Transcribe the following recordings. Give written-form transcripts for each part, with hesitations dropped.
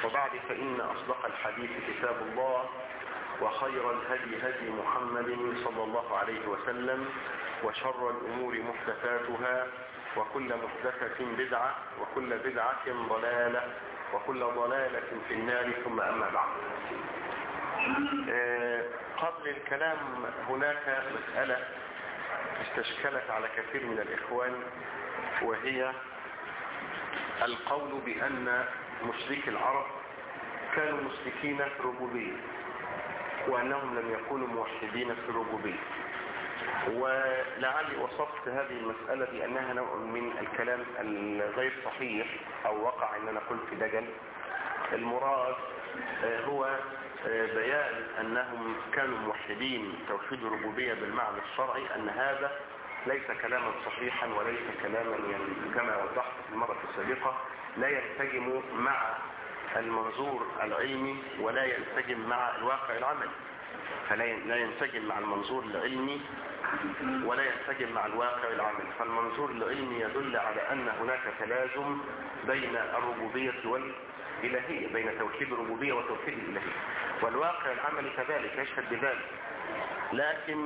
وبعد فإن أصدق الحديث كتاب الله، وخير الهدي هدي محمد صلى الله عليه وسلم، وشر الأمور محدثاتها، وكل محدثة بدعة، وكل بدعة ضلالة، وكل ضلالة في النار. ثم أما بعد، قبل الكلام هناك مسألة استشكلت على كثير من الإخوان، وهي القول بأن مشركي العرب كانوا مشركين في الربوبية، وأنهم لم يكونوا موحدين في الربوبية. ولعلي وصفت هذه المسألة بأنها نوع من الكلام الغير صحيح، أو وقع أننا قلت دجل. المراد هو بيان أنهم كانوا موحدين توحيد الربوبية بالمعنى الشرعي، أن هذا ليس كلاما صحيحا، وليس كلاما كما وضحت في المرة السابقة لا ينسجم مع المنظور العلمي ولا ينسجم مع الواقع العملي. فلا ينسجم مع المنظور العلمي ولا ينسجم مع الواقع العملي. فالمنظور العلمي يدل على أن هناك تلازم بين الربوبية والإلهية، بين توحيد الربوبية وتوحيد الإلهية، والواقع العملي كذلك يشهد بذلك. لكن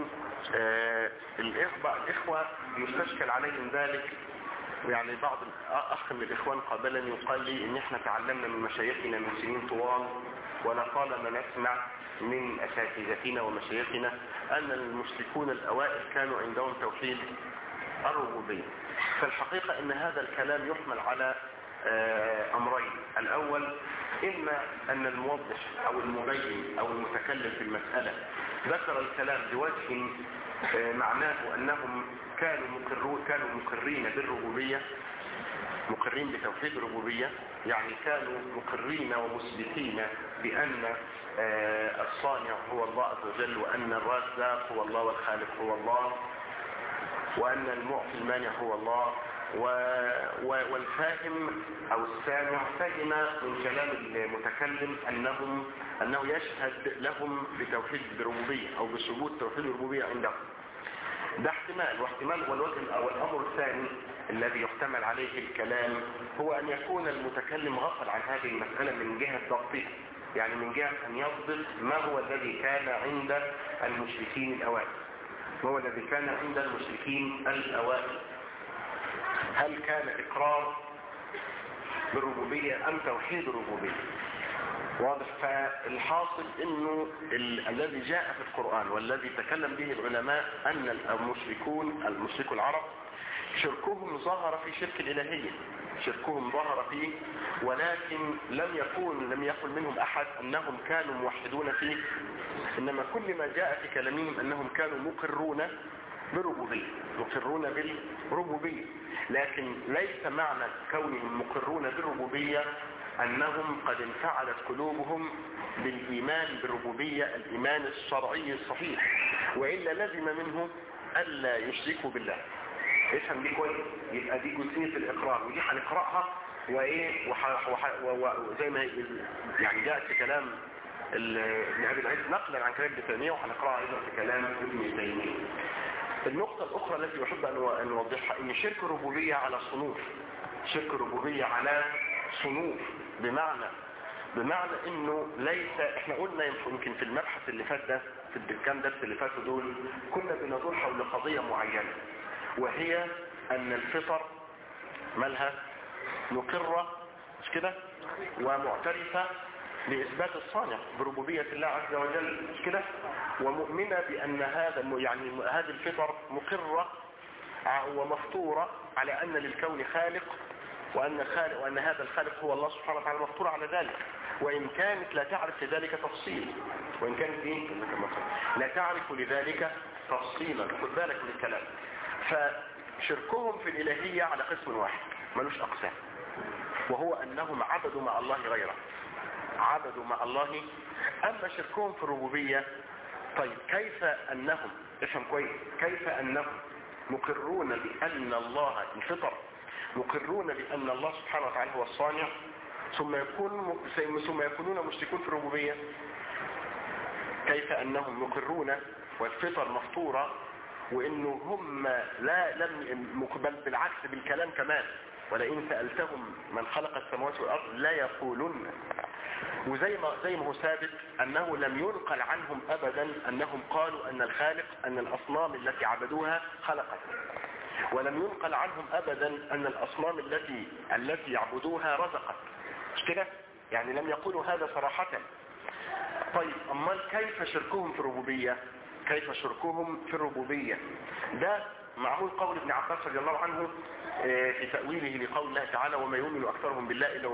الإخوة يستشكل عليهم ذلك. يعني بعض أخ من الإخوان قبلني يقال لي إن إحنا تعلمنا من مشايخنا من سنين طوال، ولطالما نسمع من أساتذتنا ومشايخنا أن المشركون الأوائل كانوا عندهم توحيد الربوبية. فالحقيقة أن هذا الكلام يحمل على أمرين. الأول، إما أن الموضح أو المبين أو المتكلم في المسألة ذكر الكلام بوجه معناه أنهم كانوا مقرين بالربوبية، مقرين بتوحيد الربوبية، يعني كانوا مقرين ومثبتين بأن الصانع هو الله عز وجل، وأن الرازق هو الله، والخالق هو الله، وأن المعطي المانع هو الله. والفاهم أو السامع فهم من كلام المتكلم أنه يشهد لهم بتوحيد الربوبية أو بثبوت توحيد الربوبية عندهم. ده احتمال. والوجه أو الأمر الثاني الذي يحتمل عليه الكلام هو أن يكون المتكلم غفل عن هذه المسألة من جهة ضبطها، يعني من جهة أن يضبط ما هو الذي كان عند المشركين الأوائل. ما هو الذي كان عند المشركين الأوائل؟ هل كان إقرار بالربوبية أم توحيد الربوبية؟ واضح. فالحاصل انه الذي جاء في القرآن والذي تكلم به العلماء ان المشركو العرب شركهم ظهر في شرك الالهية، شركهم ظهر فيه، ولكن لم يقل منهم احد انهم كانوا موحدون فيه، انما كل ما جاء في كلامهم انهم كانوا مقرون بالربوبية. لكن ليس معنى كونهم مقرون بالربوبية أنهم قد انفعلت قلوبهم بالإيمان بالربوبية الإيمان الشرعي الصحيح، وإلا لازم منه ألا يشركوا بالله. افهم دي كويس. يبقى دي جزئية الإقرار، ودي هنقرأها وزي ما يعني جاءت في كلام ابن أبي العز نقلا عن كلام ابن تيمية، وهنقرأها أيضا في كلام ابن تيمية. النقطة الأخرى التي أحب أن نوضحها إن شرك الربوبية على صنوف، شرك الربوبية على صنوف، بمعنى إنه ليس، إحنا قلنا يمكن في المبحث اللي فات ده، في الكام درس اللي فاتوا دول، كنا بندور حول قضية معينة، وهي أن الفطر مالها مقرة، مش كده، ومعترفة بإثبات الصانع بربوبية الله عز وجل، مش كده، ومؤمنة بأن هذه الفطر مقرة ومفطورة على أن للكون خالق، وأن هذا الخالق هو الله سبحانه وتعالى، مفطورة على ذلك، وإن كانت لا تعرف لذلك تفصيل، وإن كانت لا تعرف لذلك تفصيلا. خد بالك من الكلام. فشركهم في الإلهية على قسم واحد ملوش أقسام، وهو أنهم عبدوا مع الله غيره، عبدوا مع الله. أما شركهم في الربوبية، طيب كيف أنهم، افهم كويس، كيف أنهم مقرون بأن الله الفطر، مقرون بأن الله سبحانه وتعالى هو الصانع، ثم يكونون مشركون في الربوبية؟ كيف أنهم مقرون والفطر مفطورة، وإنه هم لم بل بالعكس بالكلام كمان، ولئن سألتهم من خلق السماوات والأرض لا يقولون وزي ما هو ثابت انه لم ينقل عنهم ابدا انهم قالوا ان الخالق ان الاصنام التي عبدوها خلقت، ولم ينقل عنهم ابدا ان الاصنام التي يعبدوها رزقت، مش كده؟ يعني لم يقولوا هذا صراحة. طيب امال كيف شركهم في الربوبية؟ كيف شركهم في الربوبية؟ ده معمول قول ابن عباس رضي الله عنه في تأويله لقول الله تعالى وما يؤمن أكثرهم بالله إلا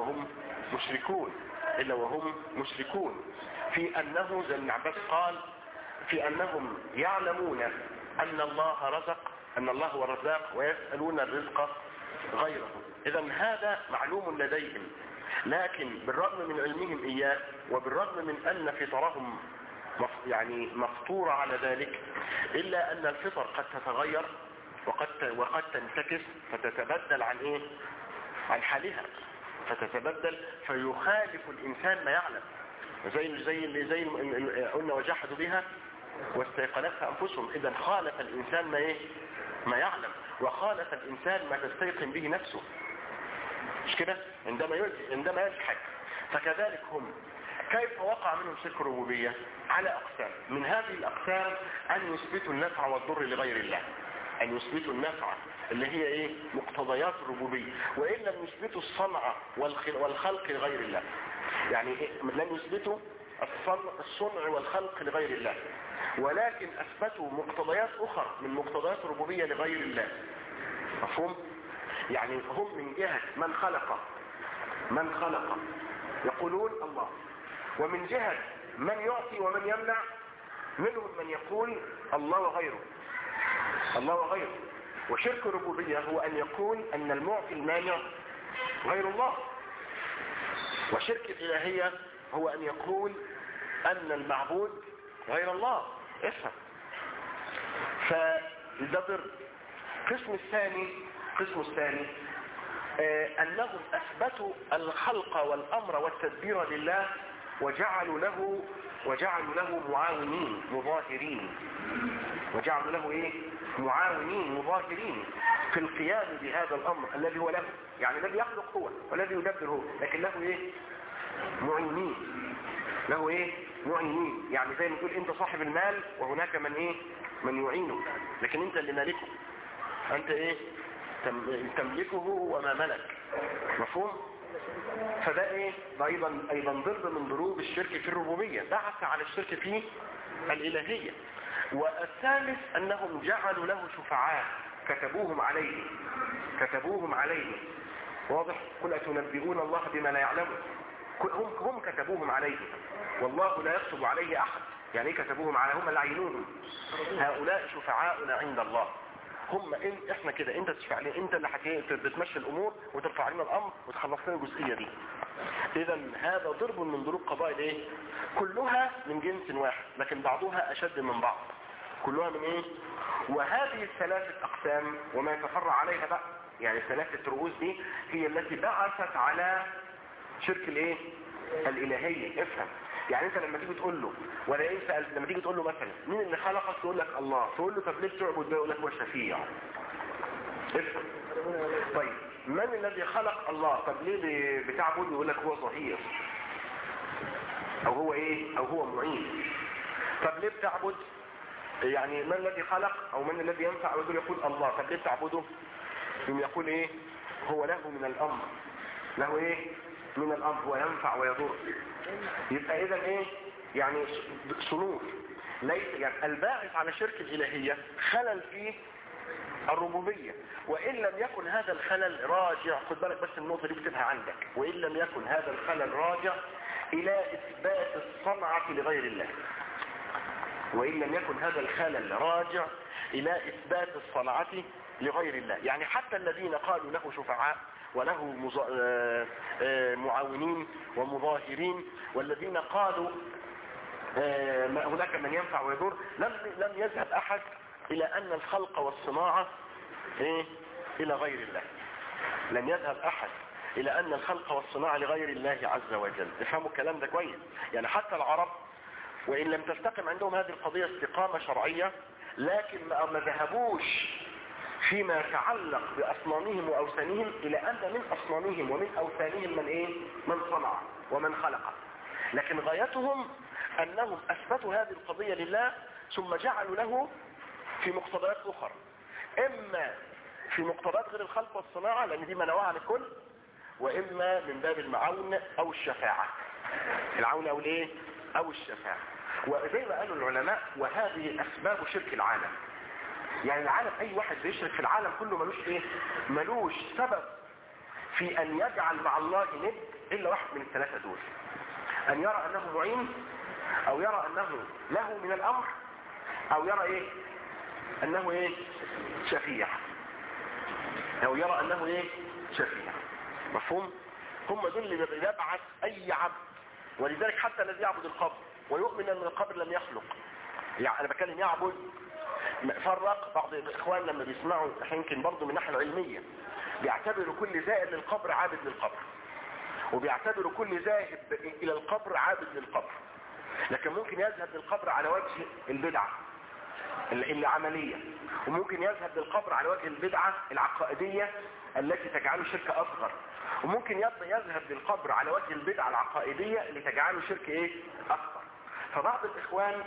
وهم مشركون، في أنه زي ابن عباس قال في أنهم يعلمون أن الله رزق، أن الله هو الرزاق، ويسألون الرزق غيره. إذا هذا معلوم لديهم، لكن بالرغم من علمهم إياه وبالرغم من أن فطرهم يعني مفطورة على ذلك، إلا أن الفطر قد تتغير وقد تنتكس فتتبدل عن ايه؟ عن حالها، فتتبدل فيخالف الانسان ما يعلم، زي قلنا وجحدوا بها واستيقنتها انفسهم. اذا خالف الانسان ما يعلم، وخالف الانسان ما تستيقن به نفسه، مش كده؟ عندما يجحد. فكذلك هم كيف وقع منهم شرك الربوبية؟ على اقسام، من هذه الاقسام ان يثبتوا النفع والضر لغير الله، ان يثبتوا النفع اللي هي ايه؟ مقتضيات الربوبية، وان لم يثبتوا الصنع والخلق لغير الله. يعني إيه؟ لم يثبتوا الصنع والخلق لغير الله، ولكن اثبتوا مقتضيات اخرى من مقتضيات الربوبية لغير الله. مفهوم؟ يعني هم من جهة من خلق يقولون الله، ومن جهة من يعطي ومن يمنع منهم من يقول الله وغيره. وشرك الربوبية هو أن يقول أن المعطي المانع غير الله، وشرك الإلهية هو أن يقول أن المعبود غير الله. افهم. فالدبر قسم الثاني أنهم أثبتوا الخلق والأمر والتدبير لله وجعلوا له معاونين مظاهرين، وجعلوا له ايه؟ معاونين مظاهرين في القيام بهذا الامر الذي هو له، يعني الذي يخلق هو والذي يدبر هو، لكن له ايه؟ معينين. يعني زي ما تقول انت صاحب المال وهناك من يعينه، لكن انت اللي مالكه، انت ايه؟ تملكه وما ملك. مفهوم؟ فده ايه؟ ده ايضا ضرب من ضروب الشرك في الربوبية، دعس على الشرك في الالهية. والثالث انهم جعلوا له شفعاء كتبوهم عليه. واضح؟ قل أتنبئون الله بما لا يعلمه. هم كتبوهم عليه، والله لا يكتب عليه احد. يعني ايه كتبوهم عليه؟ هم اللي عينوهم. هؤلاء شفعاؤنا عند الله. احنا كده، انت تشفع لي، انت اللي بتمشي الامور وترفع لنا الامر وتخلص لنا الجزئيه دي. اذا هذا ضرب من ضروب قضاء الايه؟ كلها من جنس واحد، لكن بعضها اشد من بعض. كلها من ايه؟ وهذه الثلاثه اقسام وما يتفرع عليها بقى، يعني ثلاثه رؤوس دي هي التي بعثت على شرك الايه؟ الالهيه. افهم. يعني انت لما تيجي تقول له لما تيجي تقول له مثلا مين اللي خلقك؟ تقول لك الله. تقول له طب ليه بتعبد ده؟ يقول لك هو الشفيع. افهم. طيب من الذي خلق الله؟ طب ليه بتعبد؟ يقول لك هو ظهير، او هو ايه؟ او هو معين. طب ليه بتعبد؟ يعني من الذي خلق او من الذي ينفع؟ يقول الله. طب ليه بتعبده؟ يقول ايه؟ هو له من الامر. له ايه؟ من الامر، هو ينفع ويضر. يبقى اذا ايه؟ يعني صنوف. ليس يعني الباعث على شرك الالهية خلل في الربوبية، وان لم يكن هذا الخلل راجع، خد بالك بس النقطة دي بتبقى عندك، وان لم يكن هذا الخلل راجع الى اثبات الصنعة لغير الله. وان لم يكن هذا الخلل راجع الى اثبات الصنعة لغير الله. يعني حتى الذين قالوا له شفعاء وله معاونين ومظاهرين، والذين قالوا هناك من ينفع ويضر، لم يذهب احد الى ان الخلق والصناعة الى غير الله. لم يذهب احد الى ان الخلق والصناعة لغير الله عز وجل. افهموا الكلام ده كويس. يعني حتى العرب وان لم تستقم عندهم هذه القضية استقامة شرعية، لكن ما ذهبوش فيما يتعلق بأصنامهم وأوثانهم إلى أن من أصنامهم ومن أوثانهم من صنع ومن خلق. لكن غايتهم انهم اثبتوا هذه القضية لله ثم جعلوا له في مقتضيات اخرى، اما في مقتضيات غير الخلق والصناعة لان دي منعوها عن الكل، واما من باب المعون او الشفاعة، العون او الايه او الشفاعة. وزي ما قالوا العلماء وهذه اسباب شرك العالم. يعني العالم اي واحد بيشرك في العالم كله ملوش ايه، ملوش سبب في ان يجعل مع الله ند الا واحد من الثلاثة دول: ان يرى انه معين، او يرى انه له من الامر، او يرى ايه انه ايه شفيع، او يرى انه ايه شفيع. مفهوم؟ هم دول اللي يبعث اي عبد. ولذلك حتى الذي يعبد القبر ويؤمن ان القبر لم يخلق، يعني انا بتكلم يعبد، فرق بعض الاخوان لما بيسمعوا يمكن برضه من الناحيه العلميه بيعتبروا كل زائر للقبر عابد للقبر، وبيعتبروا كل ذاهب الى القبر عابد للقبر. لكن ممكن يذهب للقبر على وجه البدعه العمليه، وممكن يذهب للقبر على وجه البدعه العقائديه التي تجعله شرك اصغر، وممكن يذهب للقبر على وجه البدعه العقائديه اللي تجعله شرك ايه اكبر. فبعض الاخوان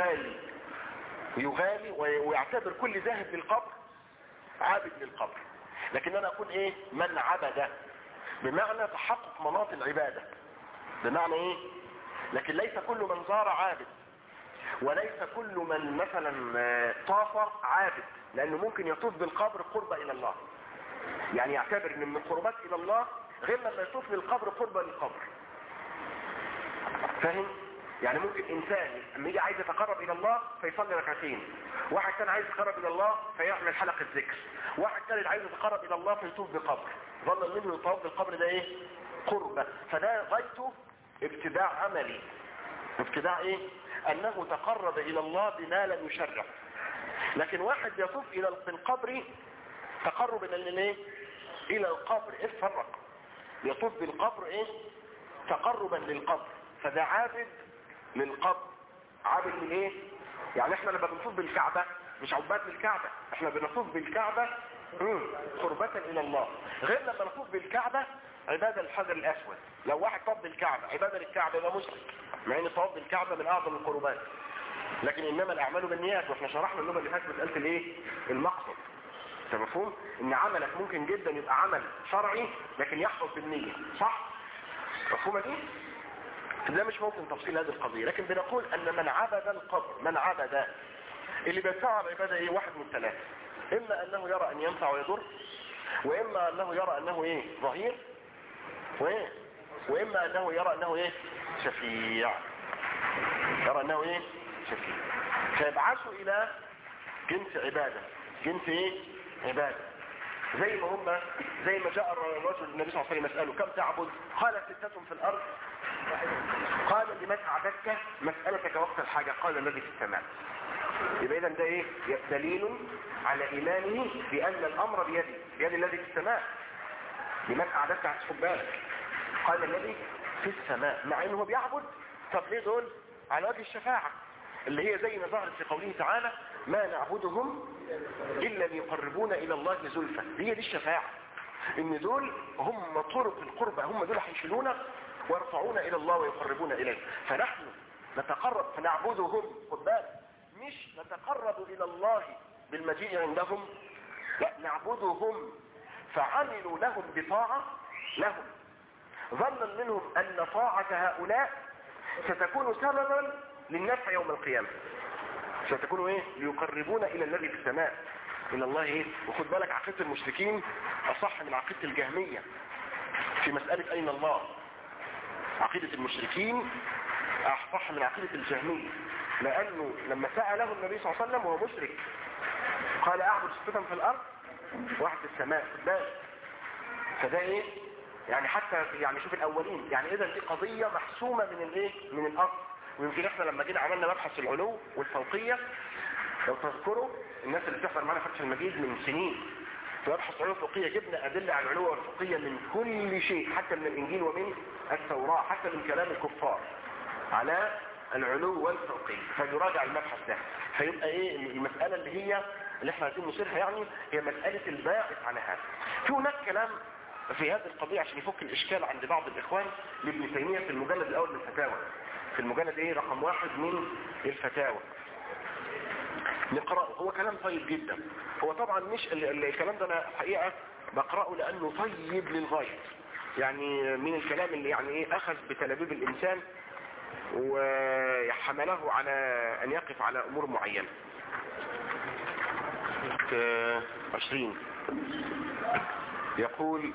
يغالي ويعتبر كل ذاهب للقبر عابد للقبر. لكن انا اقول ايه من عبد، بمعنى تحقق مناط العبادة، بمعنى ايه. لكن ليس كل من زار عابد، وليس كل من مثلا طاف عابد، لانه ممكن يطوف بالقبر قربة الى الله. يعني يعتبر ان من القربات الى الله غير لما يطوف بالقبر قربة للقبر. فاهم؟ يعني ممكن انسان لما يجي عايز يتقرب الى الله فيصلي ركعتين، واحد كان عايز يتقرب الى الله فيعمل حلقة ذكر، واحد ثالث عايز يتقرب الى الله فيطوف بقبر، ظن منه الطواف بالقبر ده ايه قربة. فده غايته ابتداع عملي. ابتداع ايه؟ انه تقرب الى الله بما لم يشرع. لكن واحد يطوف الى القبر تقرب الى الى القبر، ايه الفرق؟ يطوف بالقبر ايه تقربا للقبر، فده عابد للقبر. عابد لايه؟ يعني احنا لما بنطوف بالكعبة مش عباد للكعبة، احنا بنطوف بالكعبة قربة الى الله، غير لما نطوف بالكعبة عبادة للحجر الاسود. لو واحد طاف بالكعبة عبادة للكعبة يبقى مشرك، مع ان الطواف بالكعبة من اعظم القربات. لكن انما الاعمال بالنيات، واحنا شرحنا اللغة اللي فاتت مسألة الايه المقصد. مفهوم ان عملك ممكن جدا يبقى عمل شرعي لكن يحصل بالنية، صح؟ مفهومة دي؟ ده مش ممكن تفصيل هذه القضية. لكن بنقول ان من عبد القبر، من عبد اللي بيدفع العبادة ايه؟ واحد من ثلاثة: اما انه يرى ان ينفع ويضر، واما انه يرى انه ايه ظهير، واما انه يرى انه ايه شفيع، يرى انه ايه شفيع. فيبعثوا الى جنس عبادة، جنس ايه عبادة. زي ما جاء الرجل النبي صلى الله عليه وسلم يسأله كم تعبد؟ قال 6 في الارض. قال لمن عبدك؟ مسألتك وقت الحاجة. قال الذي في السماء. يبقى اذا ده ايه دليل على ايمانه بان الامر بيد الذي في السماء. لمن اعددت هتحب بالك؟ قال الذي في السماء، مع انه بيعبد. طب ليه دول؟ على وجه الشفاعة اللي هي زي ما ظهرت في قوله تعالى: ما نعبدهم الا ليقربونا الى الله زلفى. هي دي الشفاعة، ان دول هم طرق القربة، هم دول هيشيلونا ويرفعونا الى الله ويقربونا اليه. فنحن نتقرب فنعبدهم، خد بالك، مش نتقرب الى الله بالمجيء عندهم، لا، نعبدهم فعملوا لهم بطاعة لهم، ظنا منهم ان طاعة هؤلاء ستكون سببا للنفع يوم القيامة، ستكون ايه ليقربون الى الذي في السماء، الى الله ايه. وخد بالك عقيدة المشركين اصح من عقيدة الجهمية في مسألة اين الله. عقيدة المشركين اصح من عقيدة الجهمية، لانه لما سأله النبي صلى الله عليه وسلم وهو مشرك قال: اعبد 6 في الارض واحد في السماء. خد بالك، فده ايه يعني حتى يعني شوف الاولين، يعني اذا دي قضية محسومة من الايه من الاصل. ويمكن احنا لما جينا عملنا مبحث العلو والفوقية، لو تذكروا الناس اللي بتحضر معنا فتح المجيد من سنين في مبحث العلو والفوقية، جبنا ادلة على العلو والفوقية من كل شيء، حتى من الانجيل ومن التوراة، حتى من كلام الكفار على العلو والفوقية. فيراجع المبحث ده، فيبقى ايه المسألة اللي احنا عايزين نشيرها، يعني هي مسألة الباعث على هذا. في هناك كلام في هذه القضية عشان يفك الإشكال عند بعض الإخوان لابن تيمية في المجلد الأول من الفتاوى، في المجلد رقم 1 من الفتاوى. نقرأه، هو كلام طيب جدا. هو طبعا مش الكلام ده أنا حقيقة بقرأه لأنه طيب للغاية، يعني من الكلام اللي يعني أخذ بتلابيب الإنسان وحمله على أن يقف على أمور معينة. 20 يقول: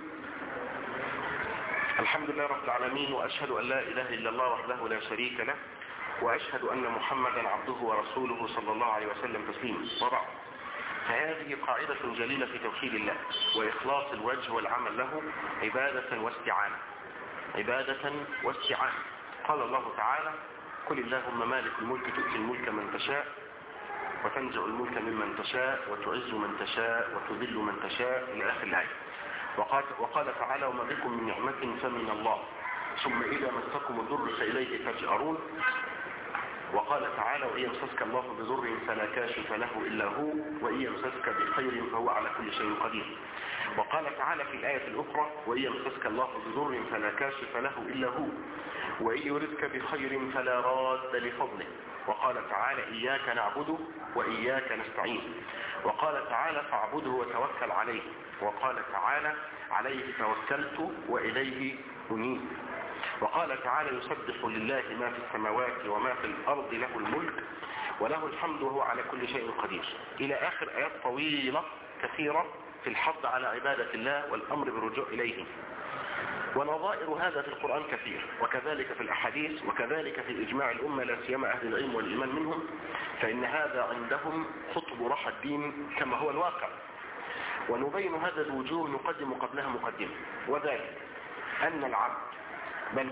الحمد لله رب العالمين، وأشهد أن لا إله إلا الله وحده لا شريك له، وأشهد أن محمدا عبده ورسوله صلى الله عليه وسلم تسليما. وبعد، فهذه قاعدة جليلة في توحيد الله وإخلاص الوجه والعمل له عبادة واستعانة. عبادة واستعانة. قال الله تعالى: قل اللهم مالك الملك تؤتي الملك من تشاء وتنزع الملك ممن تشاء وتعز من تشاء وتذل من تشاء إلى آخر الآية. وقال تعالى: وما بكم من نعمة فمن الله ثم إذا مسكم الضر فإليه تجأرون. وقال تعالى: وإن يمسسك الله بضر فلا كاشف له إلا هو وإن يمسسك بخير فهو على كل شيء قدير. وقال تعالى في الآية الأخرى: وإن يمسسك الله بضر فلا كاشف له إلا هو وإن يردك بخير فلا راد لفضله. وقال تعالى: إياك نعبد وإياك نستعين. وقال تعالى: فاعبده وتوكل عليه. وقال تعالى: عليه توكلت وإليه أنيب. وقال تعالى: يسبح لله ما في السماوات وما في الأرض له الملك وله الحمد وهو على كل شيء قدير. إلى آخر آيات طويلة كثيرة في الحض على عبادة الله والأمر بالرجوع إليه. ونظائر هذا في القرآن كثير، وكذلك في الأحاديث، وكذلك في الإجماع الأمة لا سيما أهل العلم والإيمان منهم، فإن هذا عندهم خطب رحى الدين كما هو الواقع. ونبين هذا الوجوه نقدم قبلها مقدمة، وذلك أن العبد بل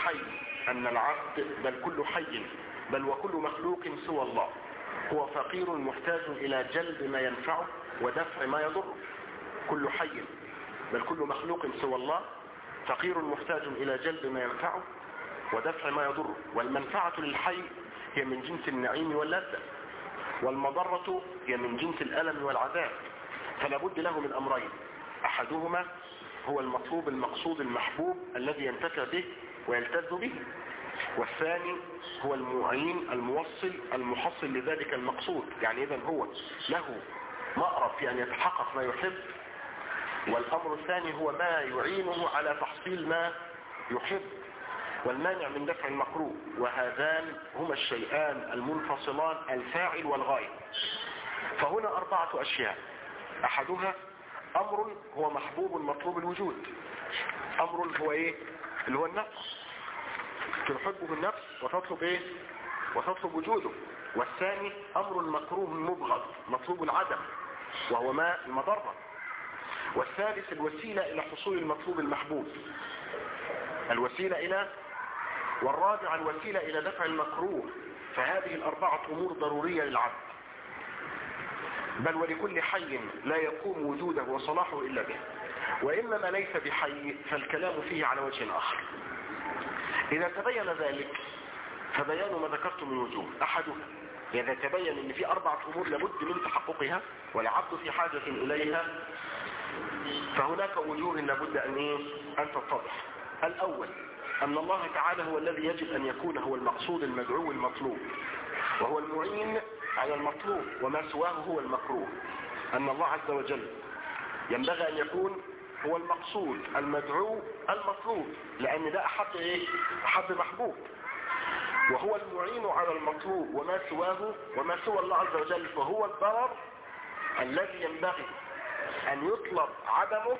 كل حي بل وكل مخلوق سوى الله هو فقير محتاج إلى جلب ما ينفعه ودفع ما يضره. كل حي بل كل مخلوق سوى الله فقير محتاج إلى جلب ما ينفعه ودفع ما يضره. والمنفعة للحي هي من جنس النعيم واللذة، والمضرة هي من جنس الألم والعذاب. فلا بد له من أمرين: أحدهما هو المطلوب المقصود المحبوب الذي ينتفع به ويلتذ به، والثاني هو المعين الموصل المحصل لذلك المقصود. يعني إذن هو له مأرب في أن يتحقق ما يحب، والأمر الثاني هو ما يعينه على تحصيل ما يحب والمانع من دفع المكروه. وهذان هما الشيئان المنفصلان الفاعل والغاية. فهنا 4 أشياء: أحدها أمر هو محبوب مطلوب الوجود. أمر هو اللي هو النفس، تحبه النفس وتطلب وتطلب وجوده. والثاني أمر مكروه مبغض مطلوب العدم وهو ما المضرة. والثالث الوسيلة إلى حصول المطلوب المحبوب، والرابع الوسيلة إلى دفع المكروه. فهذه 4 أمور ضرورية للعبد، بل ولكل حي لا يقوم وجوده وصلاحه إلا به. وإما ما ليس بحي فالكلام فيه على وجه آخر. إذا تبين ذلك فبيان ما ذكرت من وجوه: أحدها إذا تبين أن في 4 أمور لابد من تحققها والعبد في حاجة إليها، فهناك وجوه لابد أن تتضح. الأول أن الله تعالى هو الذي يجب أن يكون هو المقصود المدعو المطلوب، وهو المعين على المطلوب، وما سواه هو المكروه. أن الله عز وجل ينبغي أن يكون هو المقصود المدعو المطلوب، لأن ده أحب محبوب، وهو المعين على المطلوب، وما سواه وما سوى الله عز وجل فهو الضرر الذي ينبغي أن يطلب عدمه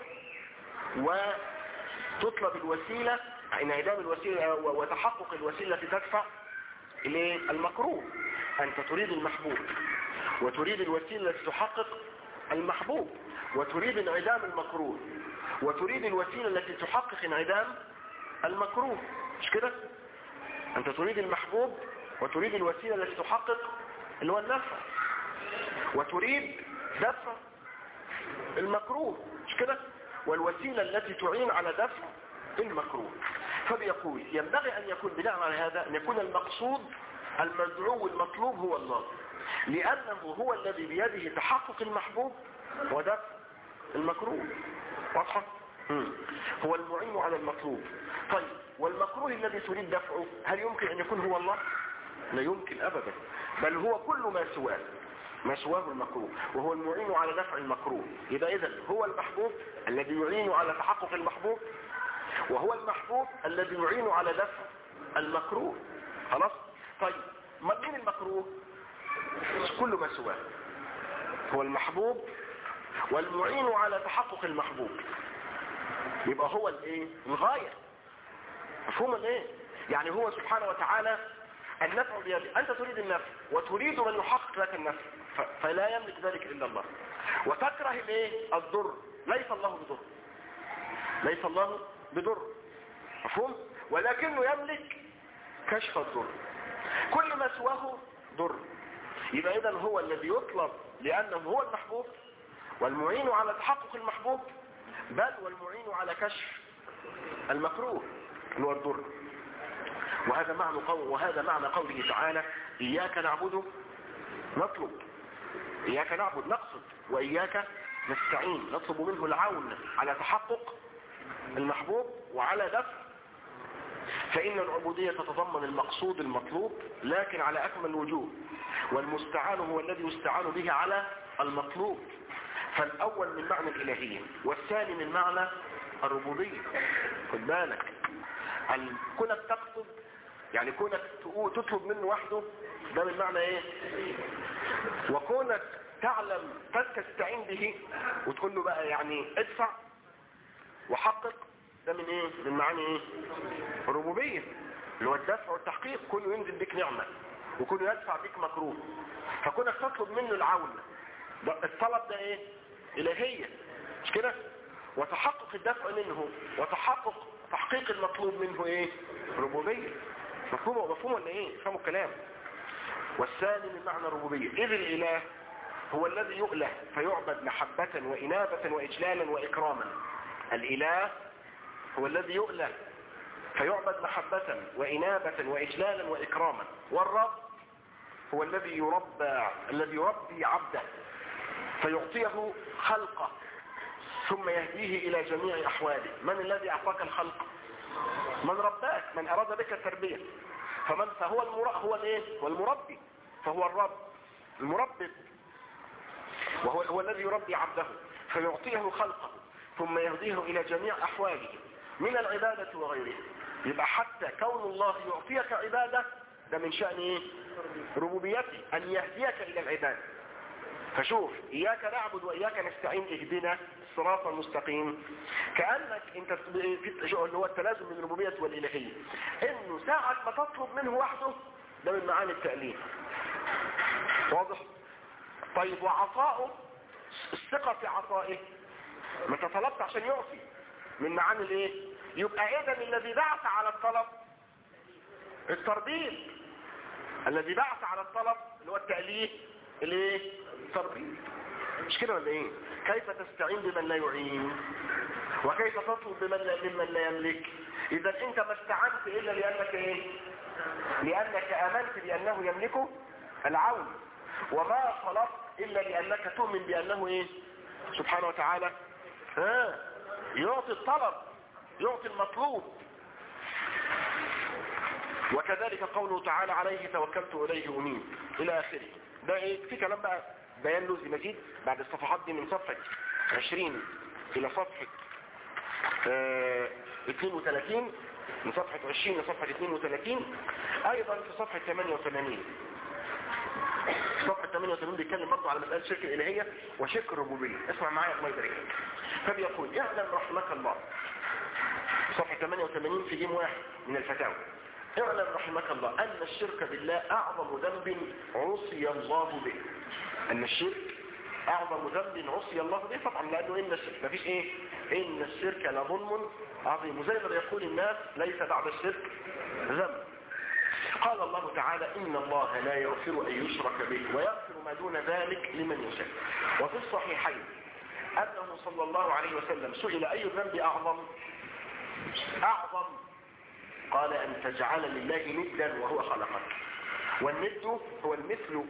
وتطلب الوسيلة، انعدام الوسيلة وتحقق الوسيلة التي تدفع إليه المكروه. أنت تريد المحبوب وتريد الوسيلة التي تحقق المحبوب، وتريد انعدام المكروه وتريد الوسيلة التي تحقق انعدام المكروه، مش كده؟ أنت تريد المحبوب وتريد الوسيلة التي تحقق اللي هو النفع، وتريد دفع المكروه، مش كده؟ والوسيلة التي تعين على دفع المكروه. فبيقول ينبغي أن يكون بناء على هذا أن يكون المقصود المدعو المطلوب هو الله، لأنه هو الذي بيده تحقق المحبوب ودفع المكروه. واضحة؟ هو المعين على المطلوب. طيب والمكروه الذي تريد دفعه هل يمكن ان يكون هو الله؟ لا يمكن ابدا، بل هو كل ما سواه المكروه، وهو المعين على دفع المكروه. يبقى اذا هو المحبوب الذي يعين على تحقق المحبوب، وهو المحبوب الذي يعين على دفع المكروه. خلاص. طيب مين المكروه؟ كل ما سواه. هو المحبوب والمعين على تحقق المحبوب، يبقى هو الايه؟ الغاية. مفهوم الايه؟ يعني هو سبحانه وتعالى النفع بيده، انت تريد النفع وتريد من يحقق لك النفع، فلا يملك ذلك الا الله. وتكره الايه؟ الضر، ليس الله بضر. مفهوم؟ ولكنه يملك كشف الضر. كل ما سواه ضر. يبقى اذا هو الذي يطلب لانه هو المحبوب والمعين على تحقق المحبوب، بل والمعين على كشف المكروه اللي هو الضر. وهذا معنى قوله تعالى إياك نعبد نطلب، إياك نعبد نقصد، وإياك نستعين نطلب منه العون على تحقق المحبوب وعلى دفع. فإن العبودية تتضمن المقصود المطلوب لكن على أكمل الوجوه، والمستعان هو الذي يستعان به على المطلوب. فالأول من معنى الإلهية والثاني من معنى الربوبية. خد بالك، كونك تقصد يعني كونك تطلب منه وحده ده من معنى ايه، وكونك تعلم تستعين به وتقول له بقى يعني ادفع وحقق ده من ايه، من معنى ايه، الربوبية اللي هو الدفع والتحقيق. كونه ينزل بك نعمة وكونه يدفع بك مكروه، فكونك تطلب منه العون الطلب ده ايه، إلهية، مش كده؟ وتحقق الدفع منه وتحقق تحقيق المطلوب منه ايه، ربوبية. مفهوم ولا ايه؟ فهموا الكلام. والثاني من معنى الربوبية إذ الإله هو الذي يؤله فيعبد محبة وإنابة وإجلالا وإكراما. الإله هو الذي يؤله فيعبد محبة وإنابة وإجلالا وإكراما. والرب هو الذي يربي عبده فيعطيه خلقه ثم يهديه إلى جميع أحواله. من الذي أعطاك الخلق؟ من رباك، من أراد بك التربية. فهو هو الايه، هو المربي، فهو الرب المربي، وهو الذي يربي عبده فيعطيه خلقه ثم يهديه إلى جميع أحواله من العبادة وغيرها. يبقى حتى كون الله يعطيك عبادة ده من شأن ايه، ربوبيته، أن يهديك إلى العبادة. فشوف إياك نعبد وإياك نستعين اهدنا الصراط المستقيم، كأنك انت اللي هو التلازم من الربوبية والإلهية، انه ساعة ما تطلب منه وحده ده من معاني التأليف. واضح؟ طيب وعطاؤه، الثقة في عطائه، ما انت طلبت عشان يعطي، من معاني الايه؟ يبقى اذا الذي بعث على الطلب التربيط، الذي بعث على الطلب اللي هو التأليف الايه، التربيط. مش كده ولا ايه؟ كيف تستعين بمن لا يعين وكيف تطلب ممن لا يملك؟ اذا انت ما استعنت الا لانك ايه، لانك امنت بانه يملكه العون، وما طلبت الا لانك تؤمن بانه ايه سبحانه وتعالى يعطي الطلب، يعطي المطلوب. وكذلك قوله تعالى عليه توكلت واليه انيب الى اخره. ده ايه، في كلام بقى بيان لوزي مزيد بعد الصفحات دي من صفحة 20 الى صفحة 32، من صفحة 20 لصفحة 32، ايضا في صفحة 88. صفحة 88 بيتكلم برضه على مسألة شرك الالهية وشرك الربوبية. اسمع معايا الله يبارك لك. فبيقول اعلم رحمك الله، صفحة 88 في جيم 1 من الفتاوى، اعلم رحمك الله ان الشرك بالله اعظم ذنب عصي الله به. ان الشرك اعظم ذنب عصي الله به، طبعا لانه ان الشرك مفيش ايه، ان الشرك لظلم عظيم، زي ما يقول الناس ليس بعد الشرك ذنب. قال الله تعالى ان الله لا يغفر ان يشرك به ويغفر ما دون ذلك لمن يشاء. وفي الصحيحين انه صلى الله عليه وسلم سئل اي الذنب اعظم، قال ان تجعل لله ندا وهو خلقك، والند هو المثل.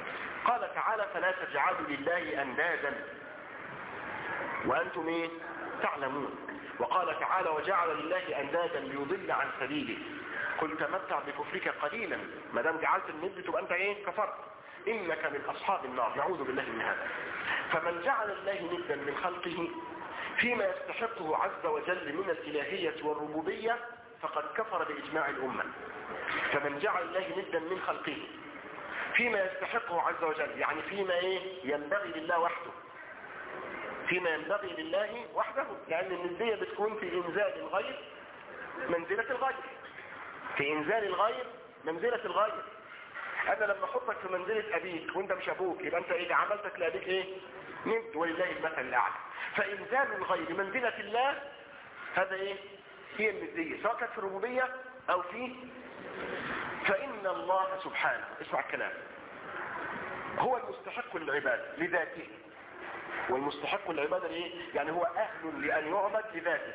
قال تعالى فلا تجعلوا لله اندادا وانتم ايه تعلمون. وقال تعالى وجعل لله أندادا ليضل عن سبيله قل تمتع بكفرك قليلا. ما دام جعلت الند تبقى انت ايه؟ كفرت، انك من اصحاب النار، نعوذ بالله من هذا. فمن جعل الله ندا من خلقه فيما يستحقه عز وجل من الالهية والربوبية فقد كفر باجماع الامة. فمن جعل الله ندا من خلقه فيما يستحقه عز وجل، يعني فيما ايه؟ ينبغي لله وحده، فيما ينبغي لله وحده، لان الندية بتكون في انزال الغير منزلة الغير، في انزال الغير منزلة الغير. انا لما احطك في منزلة ابيك وانت مش ابوك يبقى انت ايه؟ عملتك لابيك ايه؟ ند، ولله المثل الاعلى. فانزال الغير منزلة الله هذا ايه؟ هي الندية، سواء كانت في الربوبية او فان الله سبحانه، اسمع الكلام، هو المستحق للعبادة لذاته. والمستحق للعبادة ايه؟ يعني هو اهل لان يعبد لذاته،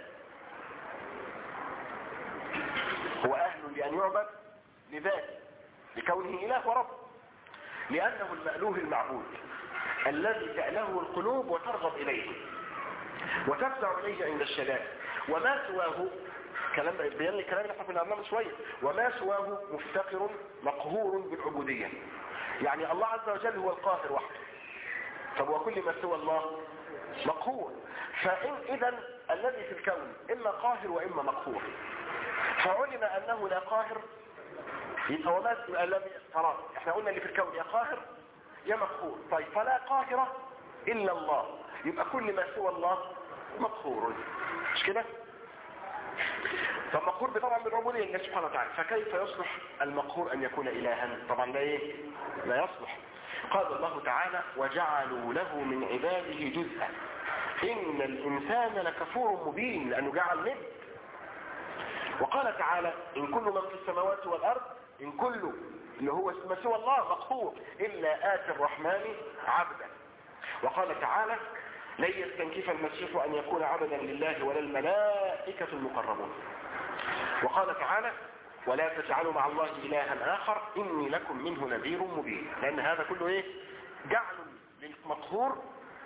هو اهل لان يعبد لذاته لكونه اله ورب، لانه المألوه المعبود الذي تأله القلوب وترغب اليه وتفزع اليه عند الشدائد. وما سواه، كلام بيان لي الكلام اللي احنا كنا قلناه من شويه، وما سواه مفتقر مقهور بالعبوديه. يعني الله عز وجل هو القاهر وحده، طب وكل ما سوى الله مقهور. اذا الذي في الكون اما قاهر واما مقهور، فعلم انه لا قاهر يبقى وما الذي خلاص احنا قلنا اللي في الكون يا قاهر يا مقهور. طيب فلا قاهر الا الله، يبقى كل ما سوى الله مقهور، مش كده؟ فالمقهور طبعا بالعبودية لله سبحانه وتعالى، فكيف يصلح المقهور ان يكون الها؟ طبعا لا ايه؟ لا يصلح. قال الله تعالى وجعلوا له من عباده جزءا ان الانسان لكفور مبين، لانه جعل ند. وقال تعالى ان كل من في السماوات والارض، ان كل اللي هو ما سوى الله مقهور الا آتي الرحمن عبدا. وقال تعالى لن يستنكف المسيح ان يكون عبدا لله ولا الملائكة المقربون. وقال تعالى ولا تجعلوا مع الله إلها آخر إني لكم منه نذير مبين. لأن هذا كله إيه؟ جعل للمقهور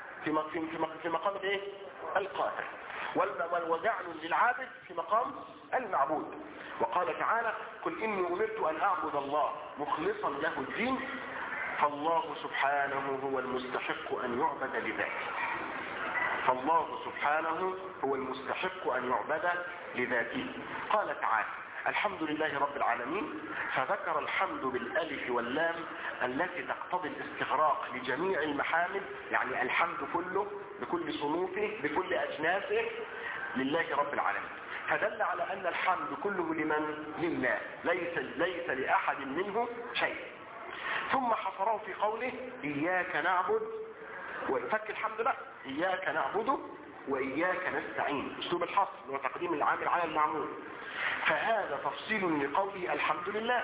في مقام إيه؟ القاهر، وجعل للعابد في مقام المعبود. وقال تعالى قل إني أمرت أن أعبد الله مخلصا له الدين فالله سبحانه هو المستحق أن يعبد لذاته. فالله سبحانه هو المستحق أن يعبد لذاته. قال تعالى الحمد لله رب العالمين، فذكر الحمد بالالف واللام التي تقتضي الاستغراق لجميع المحامد، يعني الحمد كله بكل صنوفه بكل اجناسه لله رب العالمين. فدل على ان الحمد كله لمن؟ لله، ليس لاحد منه شيء. ثم حصره في قوله اياك نعبد، وفك الحمد لا، اياك نعبد واياك نستعين، اسلوب الحصر هو تقديم العامل على المعمول. فهذا تفصيل لقوله الحمد لله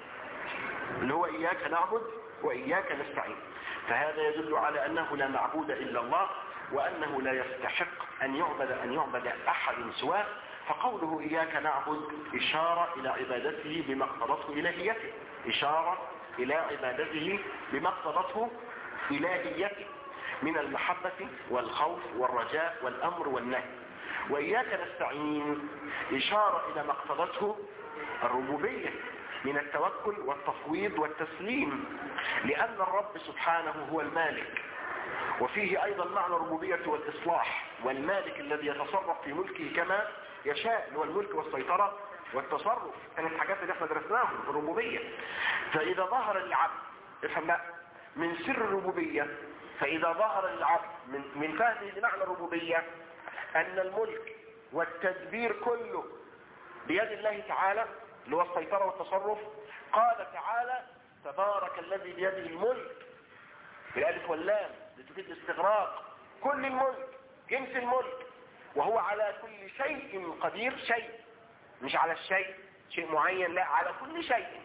اللي هو اياك نعبد واياك نستعين. فهذا يدل على انه لا معبود الا الله، وانه لا يستحق ان يعبد احد سواه. فقوله اياك نعبد اشارة الى عبادته بما اقتضته الهيته، اشارة الى عبادته بما اقتضته الهيته من المحبة والخوف والرجاء والامر والنهي. وإياك نستعين إشارة إلى ما اقتضته الربوبية من التوكل والتفويض والتسليم، لأن الرب سبحانه هو المالك، وفيه أيضا معنى الربوبية والإصلاح، والمالك الذي يتصرف في ملكه كما يشاء، هو الملك والسيطرة والتصرف، كانت حاجات اللي احنا درسناها في الربوبية. فإذا ظهر للعبد، افهم بقى من سر الربوبية، فإذا ظهر للعبد من فهمه لمعنى الربوبية أن الملك والتدبير كله بيد الله تعالى اللي هو السيطرة والتصرف. قال تعالى تبارك الذي بيده الملك بالالف واللام لتفيد الاستغراق، كل الملك جنس الملك، وهو على كل شيء قدير، شيء مش على الشيء شيء معين، لا على كل شيء.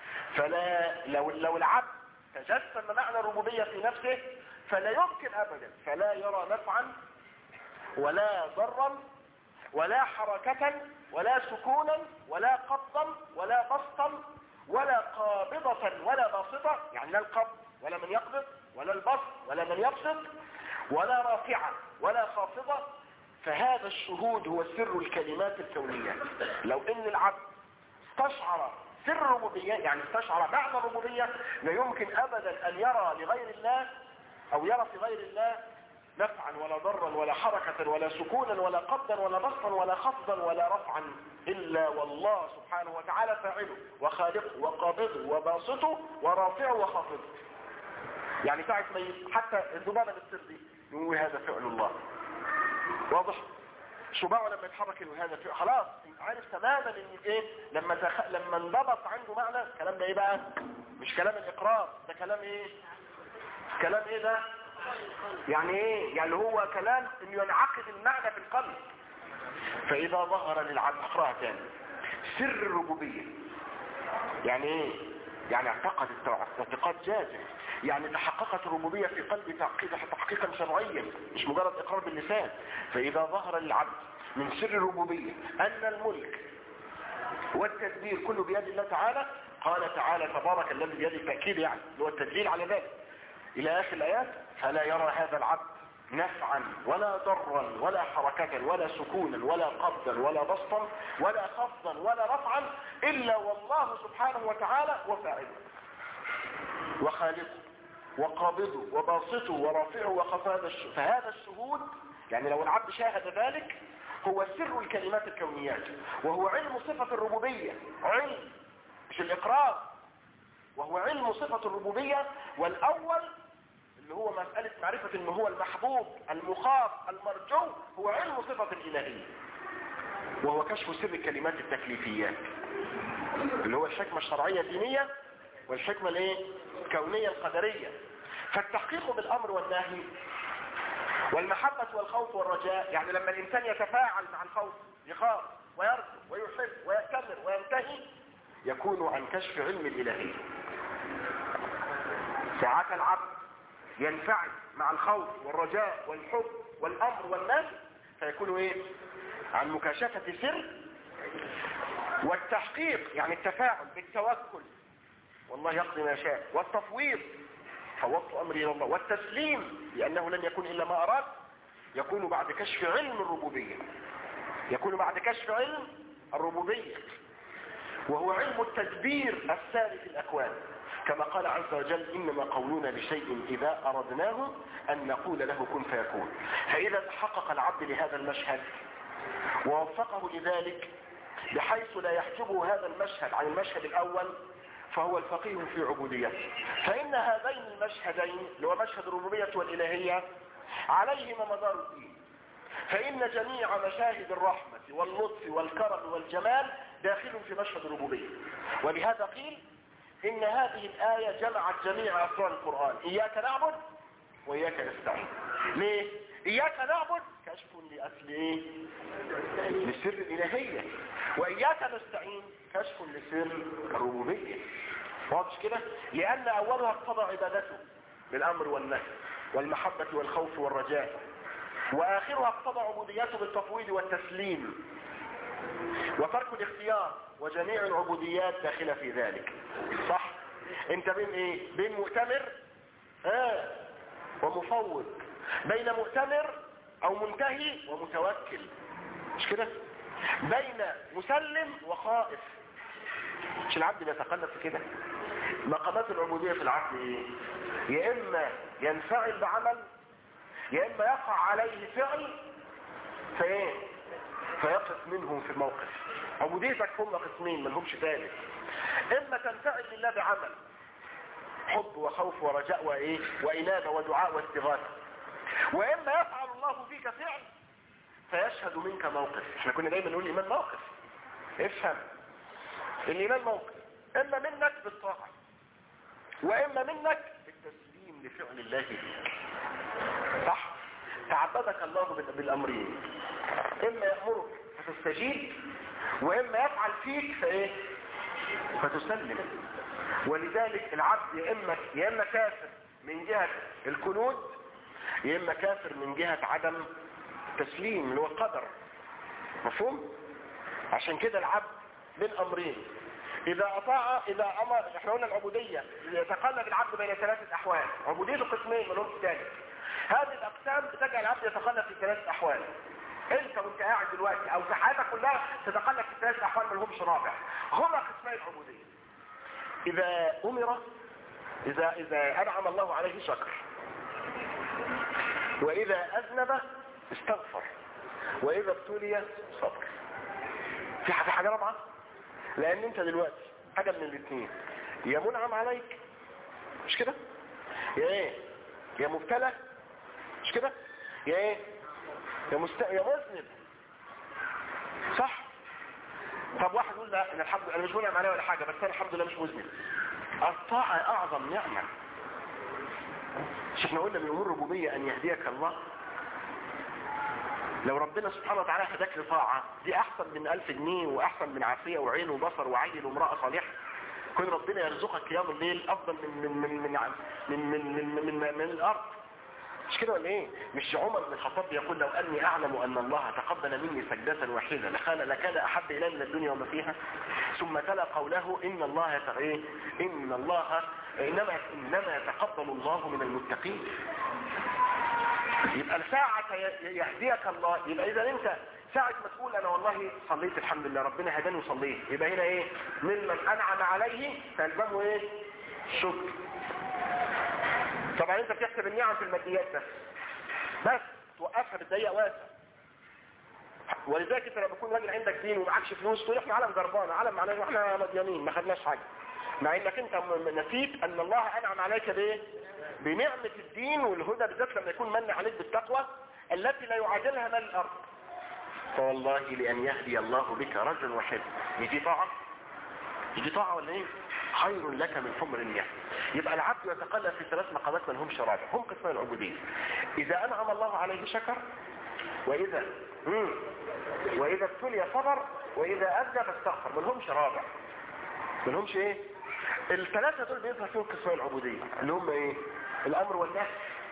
فلا لو العبد تجسم معنى الربوبية في نفسه فلا يمكن أبدا، فلا يرى نفعا ولا ضرا ولا حركة ولا سكونا ولا قبضا ولا بسطا ولا قابضة ولا باسطة، يعني لا القبض ولا من يقبض ولا البسط ولا من يبسط ولا رافعة ولا خافضة فهذا الشهود هو سر الكلمات الكونية. لو ان العبد استشعر سر الربوبية، يعني استشعر معنى الربوبية، لا يمكن ابدا ان يرى لغير الله او يرى في غير الله نفعا ولا ضرا ولا حركة ولا سكونا ولا قبضا ولا بسطا ولا خفضا ولا رفعا الا والله سبحانه وتعالى فاعله وخالقه وقابضه وباسطه ورافعه وخافضه. يعني ساعة ما حتى الذبابة السر دي يقول هذا فعل الله. واضح؟ شباعه لما يتحرك هذا فعل، خلاص عارف تماما ان ايه، لما انضبط عنده معنى الكلام ده ايه بقى؟ مش كلام الاقرار، ده كلام ايه؟ كلام ايه ده؟ يعني ايه؟ يعني هو كلام انه ينعقد المعنى في القلب. فاذا ظهر للعبد، اقراها تاني، سر الربوبية يعني ايه؟ يعني اعتقد اعتقاد جازم، يعني تحققت الربوبية في قلبه تحقيقا شرعيا مش مجرد اقرار باللسان. فاذا ظهر للعبد من سر الربوبية ان الملك والتدبير كله بيد الله تعالى، قال تعالى تبارك الذي بيده التأكيد، يعني اللي هو التدليل على ذلك الى اخر الايات، فلا يرى هذا العبد نفعا ولا ضرا ولا حركة ولا سكونا ولا قبضا ولا بسطا ولا خفضا ولا رفعا الا والله سبحانه وتعالى وفاعله وخالقه وقابضه وباسطه ورافعه وخفاضه. فهذا الشهود، يعني لو العبد شاهد ذلك، هو سر الكلمات الكونيات، وهو علم صفة الربوبية، علم مش الإقرار، وهو علم صفة الربوبية. والأول اللي هو مسألة معرفة انه هو المحبوب المخاف المرجو، هو علم صفة الإلهية، وهو كشف سر الكلمات التكليفيات اللي هو الحكمة الشرعية الدينية والحكمة الايه؟ الكونية القدرية. فالتحقيق بالأمر والنهي والمحبة والخوف والرجاء، يعني لما الإنسان يتفاعل مع الخوف، يخاف ويرجو ويحب ويأتمر وينتهي، يكون عن كشف علم الإلهية. ساعات العبد ينفعل مع الخوف والرجاء والحب والأمر والنهي، فيكون ايه؟ عن مكاشفة سر. والتحقيق يعني التفاعل بالتوكل، والله يقضي ما شاء، والتفويض فوضت أمري إلى الله، والتسليم لأنه لن يكون إلا ما أراد، يكون بعد كشف علم الربوبية، يكون بعد كشف علم الربوبية، وهو علم التدبير الساري في الأكوان، كما قال عز وجل إنما قولنا لشيء إذا أردناه أن نقول له كن فيكون. فإذا تحقق العبد لهذا المشهد ووفقه لذلك بحيث لا يحجبه هذا المشهد عن المشهد الأول، فهو الفقيه في عبوديته. فإن هذين المشهدين اللي هو مشهد الربوبية والإلهية عليهما مدار الدين. فإن جميع مشاهد الرحمة واللطف والكرم والجمال داخل في مشهد الربوبية. ولهذا قيل إن هذه الآية جمعت جميع أسرار القرآن، إياك نعبد وإياك نستعين. ليه؟ إياك نعبد كشف لأصل إيه؟ لسر الإلهية، وإياك نستعين كشف لسر الربوبية. واضح كده؟ لأن أولها اقتضى عبادته بالأمر والنهي والمحبة والخوف والرجاء، وآخرها اقتضى عبوديته بالتفويض والتسليم وترك الاختيار، وجميع العبوديات داخلة في ذلك. صح؟ انت بين ايه؟ بين مؤتمر ومفوض، بين مؤتمر او منتهي ومتوكل، مش كده؟ بين مسلم وخائف. مش العبد بيتقلب في كده؟ مقامات العبودية في العبد ايه؟ يا اما ينفعل بعمل، يا اما يقع عليه فعل فايه؟ فيقف منهم في الموقف. عبوديتك هم قسمين ملهمش ثالث، اما تنفعل لله بعمل حب وخوف ورجاء وايه وانابه ودعاء واستغاثه، واما يفعل الله فيك فعل فيشهد منك موقف. احنا كنا دايما نقول الايمان موقف، افهم الايمان موقف، اما منك بالطاعه واما منك بالتسليم لفعل الله فيك. صح؟ تعبدك الله بالامرين، اما يأمرك فتستجيب، واما يفعل فيك فايه؟ فتسلم. ولذلك العبد يا اما كافر من جهة الكنود، يا اما كافر من جهة عدم التسليم اللي هو القدر. مفهوم؟ عشان كده العبد بين امرين، اذا اطاع اذا امر. احنا قلنا العبودية يتقلب العبد بين ثلاثة احوال، عبوديته قسمين ملهمش ثالث. هذه الاقسام بتجعل العبد يتقلب في ثلاثة احوال. انت وانت قاعد دلوقتي او في حياتك كلها تتقلب في ثلاث احوال ما لهمش رابع، هما قسمي العبوديه. اذا امر، اذا انعم الله عليه شكر، واذا اذنب استغفر، واذا ابتلي صبر. في حاجه رابعه؟ لان انت دلوقتي حاجه من الاثنين، يا منعم عليك مش كده، يا ايه، يا مبتلى مش كده، يا ايه، يا مذنب، صح؟ طب واحد يقول لا انا الحمد لله انا مش منعم عليا ولا حاجه، بس انا الحمد لله مش مذنب. الطاعه اعظم نعمه. مش احنا قلنا من امور الربوبيه ان يهديك الله؟ لو ربنا سبحانه وتعالى هداك لطاعه دي احسن من 1000 جنيه واحسن من عافيه وعين وبصر وعين وامراه صالحه. كون ربنا يرزقك قيام الليل افضل من الارض. مش كده ولا ايه؟ مش عمر بن الخطاب يقول لو اني اعلم ان الله تقبل مني سجدة واحدة لكان احب الي من الدنيا وما فيها. ثم تلا قوله ان الله انما يتقبل الله من المتقين. يبقى ساعة يهديك الله، يبقى اذا انت ساعة ما تقول انا والله صليت الحمد لله ربنا هداني وصليت، يبقى هنا ايه؟ ممن انعم عليه تلزمه ايه؟ شكر. طبعا انت بتحسب النعم في الماديات بس توقفها بالدقيقة واسع. ولذلك انت لما يكون راجل عندك دين ومعكش فلوس تقول احنا عالم جربان، عالم معناه احنا مديانين ما خدناش حاجة، مع انك انت نسيت ان الله انعم عليك بايه؟ بنعمة الدين والهدى، بالذات لما يكون من عليك بالتقوى التي لا يعادلها مال الارض. فوالله لان يهدي الله بك رجلا واحدا، دي طاعة؟ دي طاعة ولا ايه؟ خير لك من حمر النعم. يبقى العبد يتقلب في ثلاث مقامات ما لهمش رابع، هم قسمي العبودية. اذا انعم الله عليه شكر، واذا ابتلي صبر، واذا اذنب استغفر. ما لهمش رابع، ما لهمش ايه؟ الثلاثة دول بيظهر فيهم قسمي العبودية اللي هم ايه؟ الامر والنهي.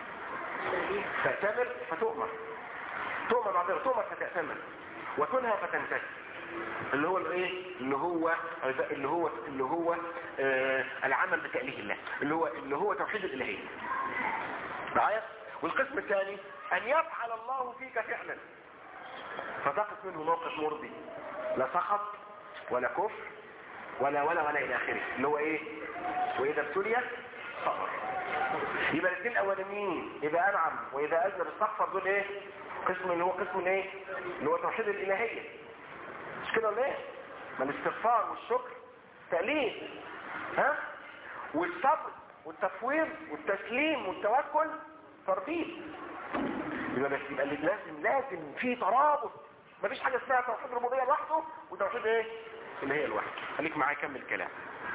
تأتمر فتؤمر، تؤمر معذرة، تؤمر فتأتمر، وتنهى فتنتهي. اللي هو الايه؟ اللي هو العمل بتأليه الله، اللي هو توحيد الالهية. معايا؟ والقسم الثاني ان يفعل الله فيك فعلا فتقف منه موقف مرضي، لا سخط ولا كفر ولا الى اخره، اللي هو ايه؟ واذا ابتلي صبر. يبقى الاثنين الاولانيين اذا انعم واذا اذنب استغفر، دول ايه؟ قسم اللي هو قسم ايه؟ اللي هو توحيد الالهية. مش كده ولا ايه؟ ما الاستغفار والشكر تأليه، ها؟ والصبر والتفويض والتسليم والتوكل ترتيب. يبقى لازم في ترابط. مفيش حاجه اسمها توحيد ربوبيه لوحده وتوحيد ايه؟ اللي هي لوحده. خليك معايا كمل كلام.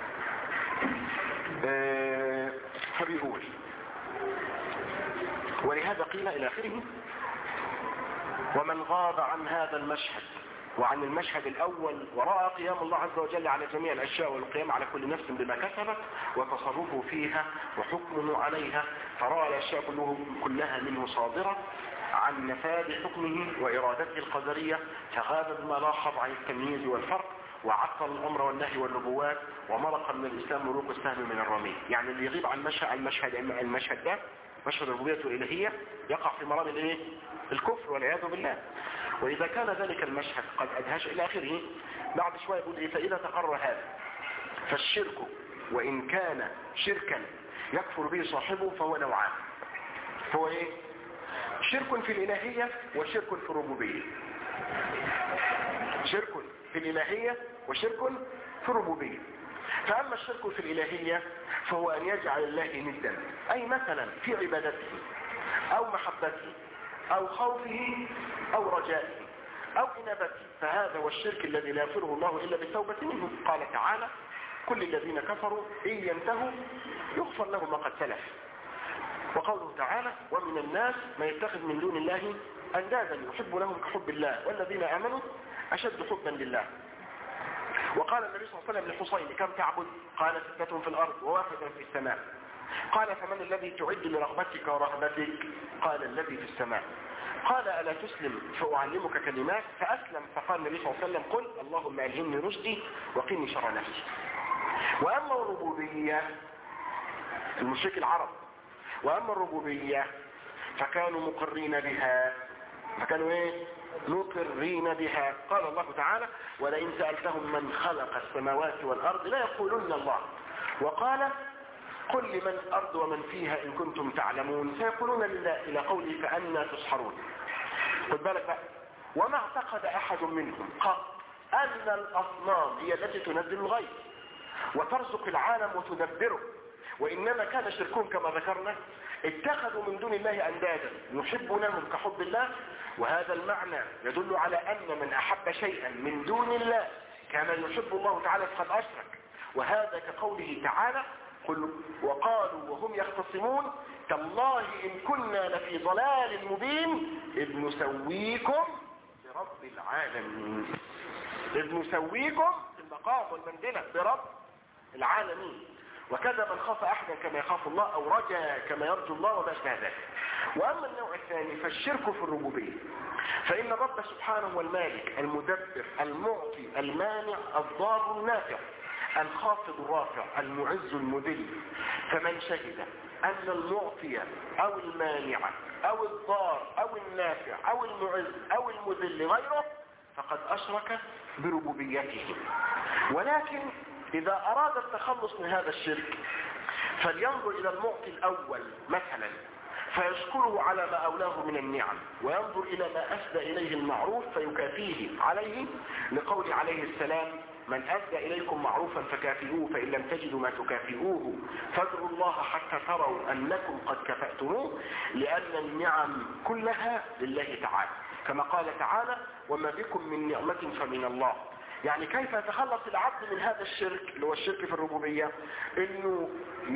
فبيقول ولهذا قيل الى اخره ومن غاب عن هذا المشهد وعن المشهد الأول ورأى قيام الله عز وجل على جميع الأشياء والقيام على كل نفس بما كسبت وتصرفه فيها وحكمه عليها، فرأى الأشياء كلها منه صادرة عن نفاذ حكمه وإرادته القدرية، فغاب بما لاحظ عن التمييز والفرق وعطل الأمر والنهي والنبوات ومرق من الإسلام مروق السهم من الرمي. يعني اللي يغيب عن المشهد ده مشهد الربوبية والإلهية يقع في مرام الايه؟ الكفر والعياذ بالله. وإذا كان ذلك المشهد قد أدهش إلى آخره، بعد شوية يقول إيه؟ فإذا تقرر هذا فالشرك وإن كان شركا يكفر به صاحبه فهو نوعان. فهو إيه؟ شرك في الإلهية وشرك في الربوبية. شرك في الإلهية وشرك في الربوبية. فأما الشرك في الإلهية فهو أن يجعل الله ندا، أي مثلا في عبادته أو محبته أو خوفه أو رجائه أو إنابته، فهذا هو الشرك الذي لا يغفره الله إلا بالتوبة منه. قال تعالى كل الذين كفروا إن ينتهوا يغفر لهم ما قد سلف. وقوله تعالى ومن الناس ما يتخذ من دون الله أندادا يحب لهم كحب الله والذين آمنوا أشد حبا لله. وقال النبي صلى الله عليه وسلم لحسين كم تعبد؟ قال 6 في الأرض وواحد في السماء. قال فمن الذي تعد لرغبتك ورهبتك؟ قال الذي في السماء. قال ألا تسلم فأعلمك كلمات؟ فأسلم. فقال النبي صلى الله عليه وسلم قل اللهم ألهمني رشدي وقني شر نفسي. وأما الربوبية المشرك العرب، وأما الربوبية فكانوا مقرين بها فكانوا ايه؟ مقرين بها. قال الله تعالى ولئن سألتهم من خلق السماوات والأرض لا يقولون الله، وقال قل لمن الأرض ومن فيها إن كنتم تعلمون سيقولون لله إلى قوله فأنى تسحرون. خد بالك بقى، وما اعتقد أحد منهم قط أن الأصنام هي التي تنزل الغيث وترزق العالم وتدبره، وإنما كان شركهم كما ذكرنا اتخذوا من دون الله أندادا يحبونهم كحب الله. وهذا المعنى يدل على أن من أحب شيئا من دون الله كما يحب الله تعالى فقد أشرك. وهذا كقوله تعالى قل وقالوا وهم يختصمون تالله إن كنا لفي ضلال مبين إذ نسويكم برب العالمين. إذ نسويكم في المقام والمنزلة برب العالمين. وكذا من خاف أحدا كما يخاف الله أو رجا كما يرجو الله وما أشبه ذلك. وأما النوع الثاني فالشرك في الربوبية، فإن الرب سبحانه هو المالك المدبر المعطي المانع الضار النافع الخافض الرافع المعز المذل. فمن شهد أن المعطي أو المانع أو الضار أو النافع أو المعز أو المذل غيره فقد أشرك بربوبيته. ولكن إذا أراد التخلص من هذا الشرك فلينظر إلى المعطي الأول مثلا فيشكره على ما أولاه من النعم، وينظر إلى ما أسدى إليه المعروف فيكافيه عليه، لقول عليه السلام من أسدى إليكم معروفا فكافئوه فإن لم تجدوا ما تكافئوه فادعوا الله حتى تروا أنكم قد كفأتموه، لأن النعم كلها لله تعالى، كما قال تعالى وما بكم من نعمة فمن الله. يعني كيف يتخلص العبد من هذا الشرك اللي هو الشرك في الربوبية؟ انه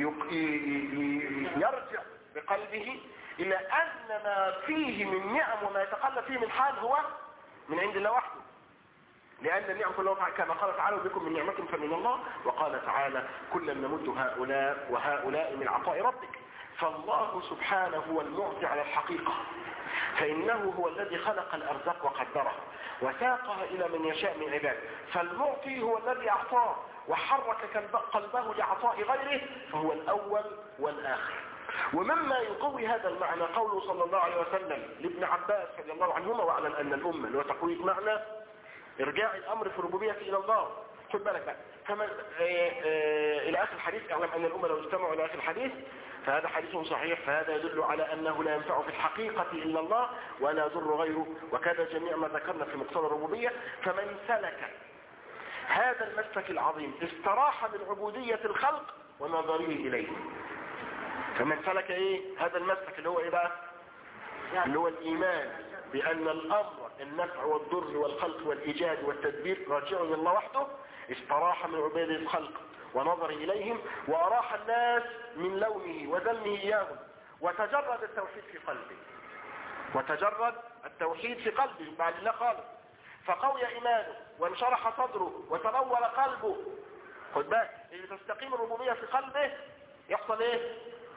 يرجع بقلبه الى ان ما فيه من نعم وما يتقلب فيه من حال هو من عند الله وحده، لان النعم كلها كما قال تعالى بكم من نعمة فمن الله، وقال تعالى كلا نمد هؤلاء وهؤلاء من عطاء ربك. فالله سبحانه هو المعطي على الحقيقة، فإنه هو الذي خلق الأرزاق وقدره وساقها إلى من يشاء من عباده. فالمعطي هو الذي أعطاه وحرك قلبه لعطاء غيره، فهو الأول والآخر. ومما يقوي هذا المعنى قوله صلى الله عليه وسلم لابن عباس رضي الله عنهما واعلم أن الأمة وتقوية معنى إرجاع الأمر في الربوبية إلى الله. خد بالك بقى فمن إلى آخر الحديث اعلم أن الأمة لو اجتمعوا إلى آخر الحديث فهذا حديث صحيح، فهذا يدل على أنه لا ينفع في الحقيقة إلا الله ولا يضر غيره، وكذا جميع ما ذكرنا في مقصود الربوبية. فمن سلك هذا المسلك العظيم استراح من عبودية الخلق ونظره إليه. فمن سلك إيه هذا المسلك اللي هو إيه بقى؟ اللي هو الإيمان بأن الأمر النفع والضر والخلق والإيجاد والتدبير راجع إلى الله وحده، استراح من عبودية الخلق ونظر إليهم وأراح الناس من لومه وذمه إياهم، وتجرد التوحيد في قلبه، وتجرد التوحيد في قلبه بعد الله خالص، فقوي إيمانه وانشرح صدره وتنور قلبه. خد بالك اللي تستقيم الربوبية في قلبه يحصل ايه؟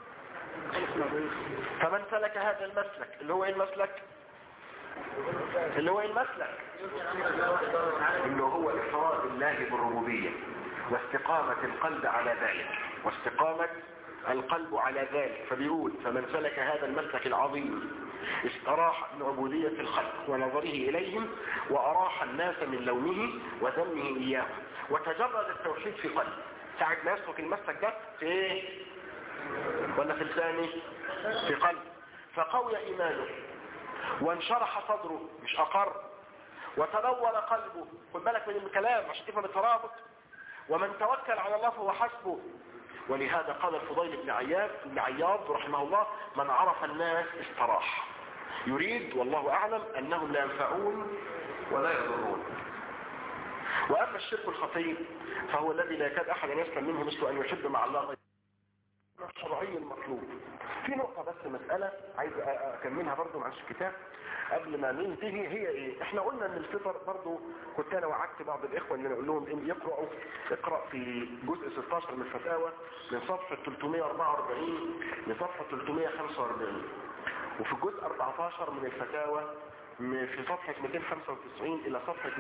فمن سلك هذا المسلك اللي هو ايه المسلك؟ اللي هو ايه المسلك؟ اللي هو إفراد الله بالربوبية واستقامة القلب على ذلك، واستقامة القلب على ذلك. فبيقول فمن سلك هذا المسلك العظيم استراح من عبودية الخلق ونظره إليهم وأراح الناس من لومه وذمه إياهم، وتجرد التوحيد في قلب. ساعة ما يسلك المسلك ده في ايه؟ ولا في الثاني؟ في قلب. فقوي إيمانه وانشرح صدره مش أقر، وتنور قلبه. خد بالك من الكلام عشان تفهم الترابط. ومن توكل على الله فهو حسبه. ولهذا قال الفضيل بن عياض رحمه الله من عرف الناس استراح، يريد والله أعلم أنهم لا ينفعون ولا يضرون. وأما الشرك الخطير فهو الذي لا يكاد أحد يسلم منه مثل أن يحب مع الله الشرعي المطلوب. في نقطة بس مسألة عايز أكملها برضو مع الكتاب قبل ما ننتهي، هي ايه؟ احنا قلنا ان الفطر برضو كنت انا وعدت بعض الاخوة ان اقول لهم ان يقرأوا اقرأ في جزء 16 من الفتاوى من صفحة 344 لصفحة 345، وفي الجزء 14 من الفتاوى في صفحة 295 الى صفحة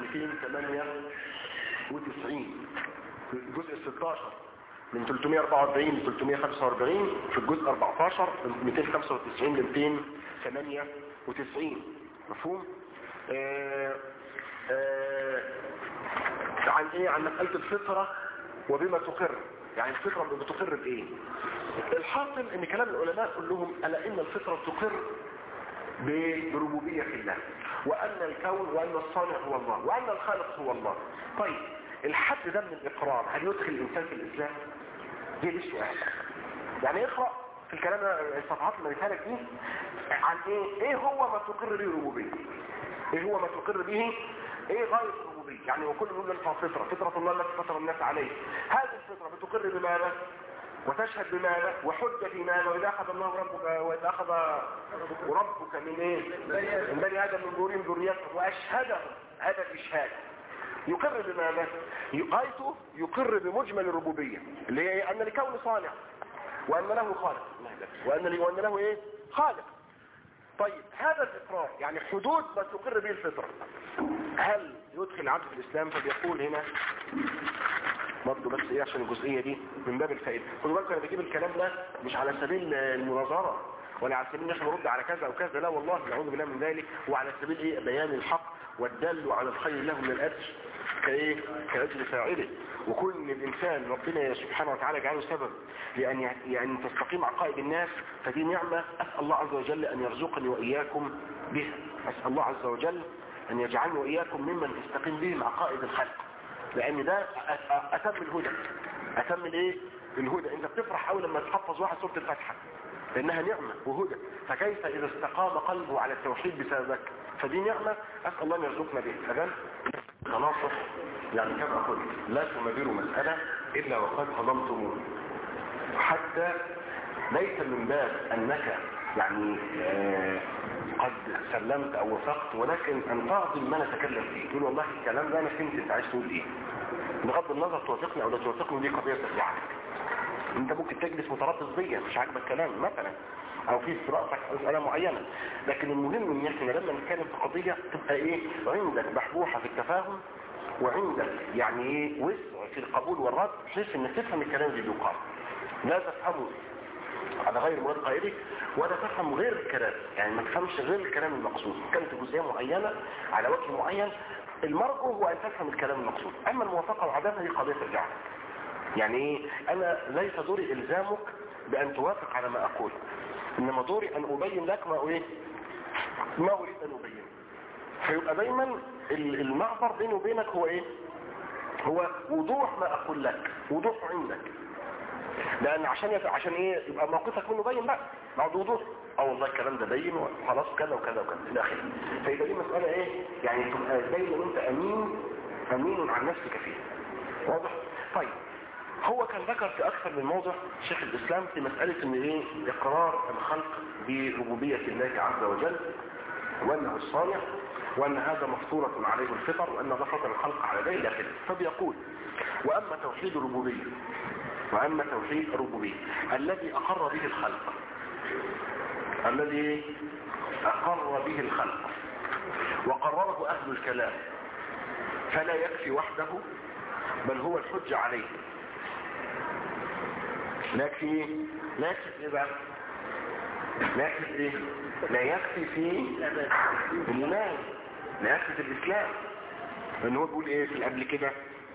298. في الجزء 16 من 344 ل 345، في الجزء 14 من 295 ل 298. مفهوم؟ عن ايه؟ عن مسألة الفطرة وبما تقر. يعني الفطرة بتقر بايه؟ الحاصل ان كلام العلماء كلهم ألا ان الفطرة تقر بربوبية الله، وان الكون وان الصانع هو الله وان الخالق هو الله. طيب الحد ده من الاقرار هل يدخل الانسان في الاسلام؟ دي السؤال. يعني اقرأ في الكلام الصفحات اللي مثالك دي عن ايه هو ما تقر به الربوبية، ايه هو ما تقر به، ايه غاية الربوبية. يعني وكل نقول لك فطرة الله التي فطر الناس عليه. هذه الفطرة بتقر بماذا وتشهد بماذا وحجة في ماذا؟ وإذا أخذ الله ربك وإذا أخذ ربك من ايه؟ من بني آدم من ظهورهم ذريتهم وأشهدهم. هذا الإشهاد يقر بماذا؟ غايته يقر بمجمل الربوبية اللي هي أن الكون صانع وأن له خالق وأن له ايه؟ خالق. طيب هذا الإقرار يعني حدود ما تقر به الفطرة هل يدخل العبد في الإسلام؟ فبيقول هنا برضه بس ايه عشان الجزئية دي من باب الفائدة. خدوا بالكم انا بجيب الكلام ده مش على سبيل المناظرة ولا على سبيل ان احنا نرد على كذا او كذا، لا والله نعوذ بالله من ذلك، وعلى سبيل ايه؟ بيان الحق والدل على الخير له من الاجر كايه؟ كاجر فاعله. وكل الانسان ربنا سبحانه وتعالى يجعله سبب لان يعني تستقيم عقائد الناس، فدي نعمة اسال الله عز وجل ان يرزقني واياكم بها. اسال الله عز وجل ان يجعلني واياكم ممن تستقيم بهم عقائد الخلق، لان ده اتم الهدى. اتم الايه؟ الهدى. انت بتفرح قوي لما تحفظ واحد سورة الفاتحة لانها نعمة وهدى، فكيف اذا استقام قلبه على التوحيد بسببك؟ فدي نعمة اسال الله ان يرزقنا بها. فده خلاصة يعني كما قلت لا تمدروا مسألة الا وقد هضمتموه، حتى ليس من باب انك يعني قد سلمت او وثقت، ولكن ان تعظم ما نتكلم فيه. تقول والله الكلام ده انا فهمت انت عايز تقول ايه، بغض النظر توافقني او لا توافقني دي قضيه ترجع لك. انت ممكن تجلس متربص بيا مش عاجبك كلام مثلا او في راسك مساله معينه، لكن المهم ان احنا لما نتكلم في قضيه تبقى ايه؟ عندك بحبوحه في التفاهم وعندك يعني ايه؟ وسع في القبول والرد، بحيث انك تفهم الكلام اللي بيقال، لا تفهمه على غير مراد قائلك ولا تفهم غير الكلام. يعني ما تفهمش غير الكلام المقصود. كانت جزئيه معينه على وجه معين، المرجو هو ان تفهم الكلام المقصود، اما الموافقه وعدمها دي قضيه ترجع لك. يعني ايه؟ انا ليس دوري الزامك بان توافق على ما اقول، انما دوري ان ابين لك ما اريد ان ابين. فيبقى دايما المعبر بيني وبينك هو ايه؟ هو وضوح ما اقول لك، وضوح عندك، لان عشان ايه؟ يبقى موقفك منه باين بقى بعد وضوح. والله الكلام ده باين وخلاص كذا وكذا وكذا الى اخره. فيبقى دي مساله ايه؟ يعني تبقى باين ان انت امين عن نفسك فيه. واضح؟ طيب هو كان ذكر في اكثر من موضع شيخ الاسلام في مساله ان ايه؟ اقرار الخلق بربوبيه الله عز وجل وانه الصانع وان هذا مفطوره عليه الفطر وان الله فطر الخلق على ذلك الى اخره. فبيقول واما توحيد الربوبيه الذي أقر به الخلق، الذي أقر به الخلق وقرره أهل الكلام، فلا يكفي وحده بل هو الحجة عليه. لا يكفي إيه بقى؟ لا يكفي إيه؟ لا يكفي في الإيمان، لا يكفي في الإسلام. لأن هو بيقول إيه في قبل كده؟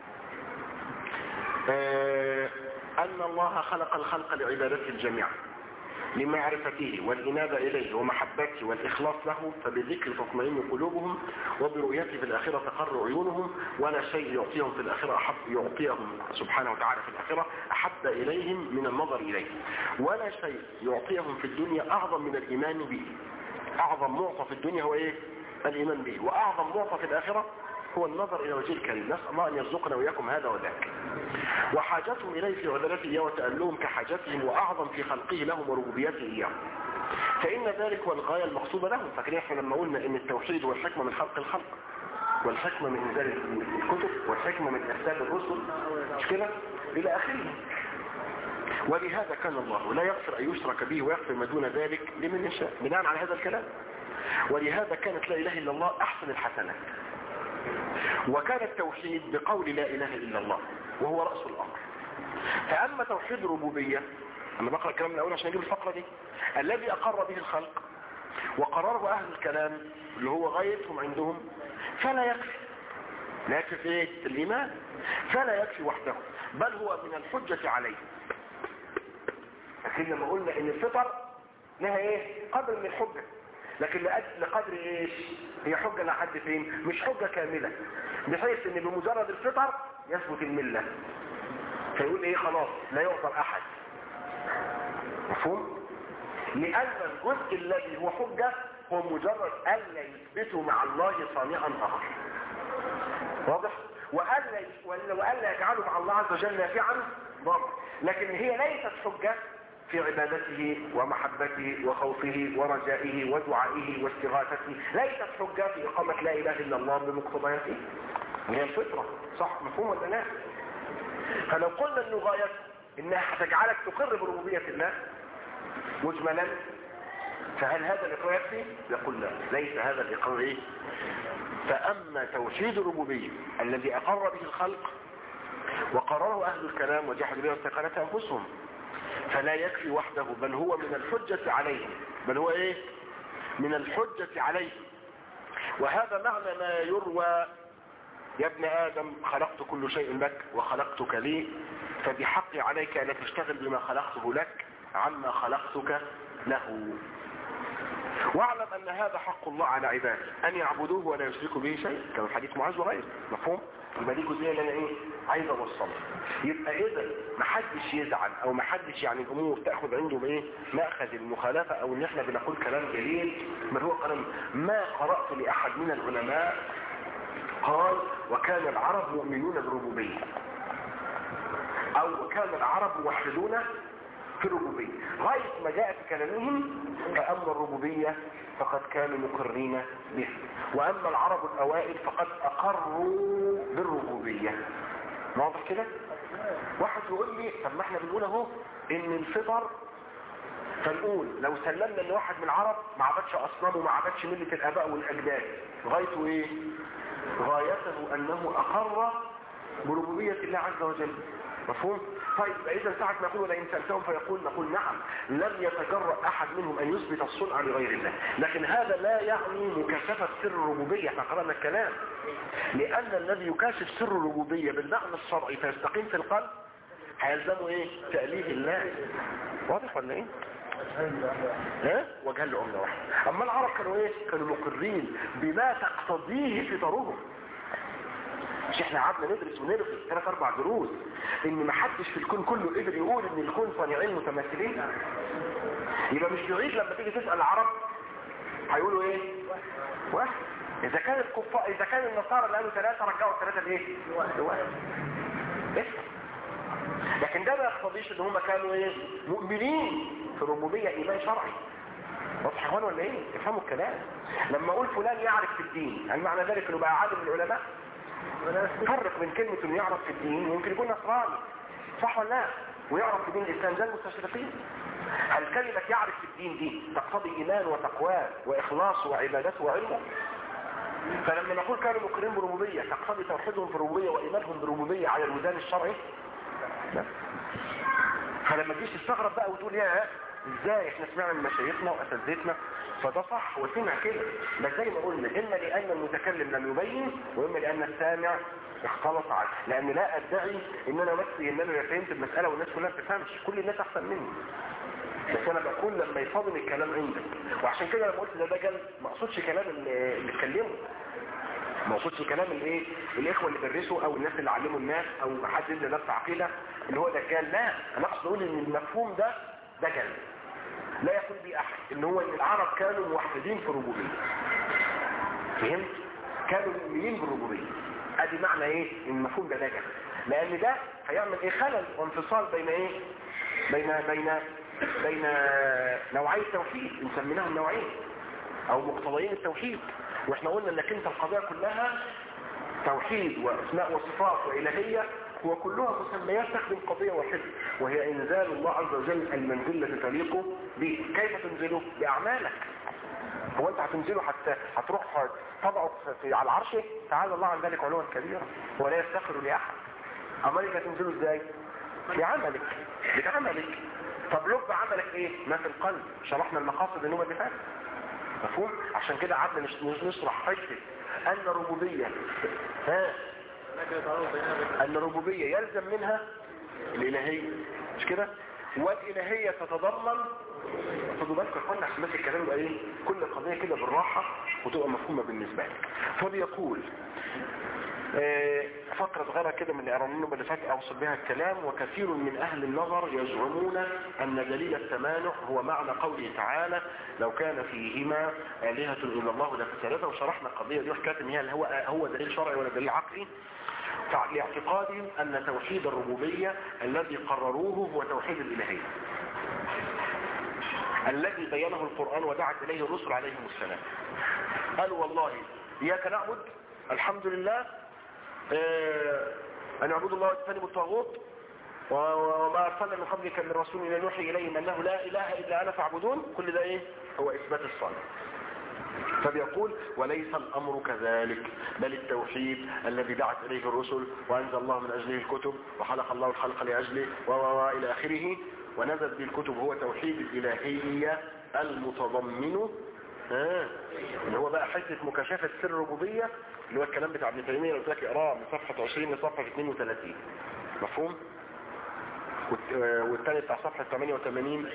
أن الله خلق الخلق لعبادته الجميع لمعرفته والإنابة إليه ومحبته والإخلاص له، فبذكر تطمئن قلوبهم وبرؤيته في الآخرة تقر عيونهم، ولا شيء يعطيهم في الآخرة يعطيهم سبحانه وتعالى في الآخرة أحب إليهم من النظر إليه، ولا شيء يعطيهم في الدنيا أعظم من الإيمان به. أعظم معطى في الدنيا هو إيه؟ الإيمان به، وأعظم معطى في الآخرة هو النظر إلى وجه الكريم. نسأل الله أن يرزقنا وإياكم هذا وذاك. وحاجتهم إليه في عدلته إياه وتألهم كحاجتهم، وأعظم في خلقه لهم وربوبيته إياه، فإن ذلك هو الغاية المقصودة لهم. فكرة احنا لما قلنا إن التوحيد هو الحكمة من خلق الخلق، والحكمة من إنزال الكتب، والحكمة من إرسال الرسل، مش كده؟ إلى آخره. ولهذا كان الله لا يغفر أن يشرك به ويغفر ما دون ذلك لمن يشاء بناء على هذا الكلام. ولهذا كانت لا إله إلا الله أحسن الحسنات، وكان التوحيد بقول لا إله إلا الله وهو رأس الأمر. فأما توحيد الربوبية، أنا بقرأ الكلام من الأول عشان أجيب الفقرة دي، الذي أقر به الخلق وقرره اهل الكلام اللي هو غايتهم عندهم فلا يكفي. لا يكفي ايه؟ الايمان. فلا يكفي وحده بل هو من الحجة عليه. لكن لما قلنا ان الفطر لها ايه؟ قدر من الحجة، لكن لقدر ايش؟ هي حجة لحد فين؟ مش حجة كاملة بحيث ان بمجرد الفطر يثبت الملة فيقول ايه؟ خلاص لا يعذر احد. مفهوم؟ لان الجزء الذي هو حجة هو مجرد الا يثبتوا مع الله صانعا اخر. واضح؟ والا يجعلوا مع الله عز وجل نافعا ضار. لكن هي ليست حجة في عبادته ومحبته وخوفه ورجائه ودعائه واستغاثته، ليست حجة في إقامة لا إله إلا الله بمقتضياته. هي الفطرة، صح؟ مفهوم ولا لا؟ فلو قلنا إنه غايته إنها هتجعلك تقر بربوبية الله مجملا، فهل هذا الإقرار يكفي؟ يقول لا، ليس هذا الإقرار إيه؟ فأما توحيد الربوبية الذي أقر به الخلق وقرره أهل الكلام وجحدوا به واستيقنتها أنفسهم فلا يكفي وحده بل هو من الحجة عليهم. بل هو ايه؟ من الحجة عليهم. وهذا معنى ما يروى: يا ابن آدم خلقت كل شيء لك وخلقتك لي فبحقي عليك أن تشتغل بما خلقته لك عما خلقتك له. واعلم أن هذا حق الله على عباده أن يعبدوه ولا يشركوا به شيء، كما حديث معاذ وغيره. مفهوم؟ يبقى دي جزئيه اللي انا ايه عايز اوصلها. يبقى اذا ما حدش يزعل او ما حدش يعني الامور تاخذ عنده بايه ماخذ المخالفه او ان احنا بنقول كلام جليل ما هو كلام. ما قرات لاحد من العلماء قال وكان العرب مؤمنون بالربوبيه او كان العرب موحدون في الربوبيه غايه ما جاء في كلامهم. فاما الربوبيه فقد كانوا مقرين به، واما العرب الاوائل فقد اقروا بالربوبيه. واضح كده؟ واحد يقول لي طب ما احنا بنقول اهو ان الفطر، فنقول لو سلمنا ان واحد من العرب ما عبدش اصنام وما عبدش مله الاباء والاجداد غايته ايه؟ غايته انه اقر بربوبيه الله عز وجل. مفهوم؟ طيب اذا ساعة ما يقول لئن سألتهم فيقول نقول نعم لم يتجرأ احد منهم ان يثبت الصنع لغير الله، لكن هذا لا يعني مكاشفة سر الربوبية. احنا قرأنا الكلام، لان الذي يكاشف سر الربوبية بالمعنى الشرعي فيستقيم في القلب هيلزمه ايه؟ تأليه الله. واضح ولا ايه؟ ها؟ وجهل عملة واحدة. اما العرب كانوا ايه؟ كانوا مقرين بما تقتضيه فطرهم. مش احنا قعدنا ندرس ونرغي 3-4 دروس ان ما حدش في الكون كله قدر يقول ان الكون صانعين متماثلين؟ يبقى مش بعيد لما تيجي تسأل العرب هيقولوا ايه؟ واحد. اذا كان الكفار، اذا كان النصارى اللي قالوا 3 رجعوا ال3 لايه؟ لواحد. لكن ده ما يقتضيش ان هم كانوا ايه؟ مؤمنين في الربوبيه ايمان شرعي. واضح يا اخوان ولا ايه؟ افهموا الكلام. لما اقول فلان يعرف في الدين هل معنى ذلك انه بقى عالم من العلماء؟ فرق بين كلمة انه يعرف في الدين ويمكن يكون نصراني، صح ولا لا؟ ويعرف في دين الاسلام زي المستشرقين. هل كلمة يعرف في الدين دي تقتضي ايمان وتقوى واخلاص وعبادته وعلمه؟ فلما نقول كانوا مقرين بربوبية تقتضي توحيدهم في الربوبية وايمانهم بالربوبية على الميزان الشرعي؟ لا. فلما تجيش تستغرب بقى وتقول يا ازاي احنا سمعنا من مشايخنا واساتذتنا فده صح وسمع كده، بس زي ما قلنا اما لان المتكلم لم يبين واما لان السامع اختلط عليه. لان لا ادعي ان انا نفسي ان انا فهمت المساله والناس كلها ما بتفهمش، كل الناس احسن مني، بس انا بقول لما يصادم الكلام عندك. وعشان كده لما قلت ده دجل ما اقصدش كلام اللي اتكلموا، ما اقصدش كلام الايه الاخوه اللي درسوا او الناس اللي علموا الناس او حد ادى نفس عقيده اللي هو دجال. لا، انا اقصد اقول ان المفهوم ده دجل لا يقول به احد، ان هو ان العرب كانوا موحدين في الربوبيه. فهمت؟ كانوا مؤمنين بالربوبيه. ادي معنى ايه المفهوم ده دجل، لان ده هيعمل ايه؟ خلل وانفصال بين ايه؟ بين نوعي التوحيد نسميناهم نوعين او مقتضيين التوحيد. واحنا قلنا انك انت القضيه كلها توحيد واسماء وصفات والهيه وكلها مسميات تخدم قضية واحدة وهي انزال الله عز وجل المنزل تليق به. كيف تنزله؟ باعمالك. هو انت هتنزله حتى هتروح تضعه على العرش؟ تعالى الله عن ذلك علوا كبيرا ولا يفتخر لاحد. امالك هتنزله ازاي؟ بعملك. طب لب عملك ايه؟ ما في القلب. شرحنا المقاصد النوبة اللي فاتت. مفهوم؟ عشان كده قعدنا نشرح حته ان الربوبيه ان الربوبيه يلزم منها الالهيه، مش كده؟ والالهيه تتضمن، خدوا بالكم يا اخوانا عشان بس الكلام يبقى ايه كل قضيه كده بالراحه وتبقى مفهومه بالنسبه لك. فبيقول فقرة صغيرة كده من الإعرانين اللي فات أوصل بها الكلام. وكثير من أهل النظر يزعمون أن دليل التمانع هو معنى قوله تعالى لو كان فيهما آلهة إلا الله لفسدتا، وشرحنا القضية دي وحكاية إن هي هو دليل شرعي ولا دليل عقلي، لاعتقادهم أن توحيد الربوبية الذي قرروه هو توحيد الإلهية الذي بينه القرآن ودعت إليه الرسل عليهم السلام. قالوا والله إياك نعبد، الحمد لله، أن يعبدوا الله واجتنبوا الطاغوت، وما أرسلنا من قبلك من رسول إلا نوحي إليهم أنه لا إله إلا أنا فاعبدون. كل ده إيه؟ هو إثبات الصلاة. فبيقول وليس الأمر كذلك، بل التوحيد الذي دعت إليه الرسل وأنزل الله من أجله الكتب وخلق الله الخلق لأجله إلى آخره ونزل به الكتب هو توحيد الإلهية المتضمن اللي هو بقى حته مكاشفه سر الربوبيه اللي هو الكلام بتاع ابن تيميه اللي قلت لك اقراه من صفحه 20 لصفحه 32. مفهوم؟ والثاني بتاع صفحه 88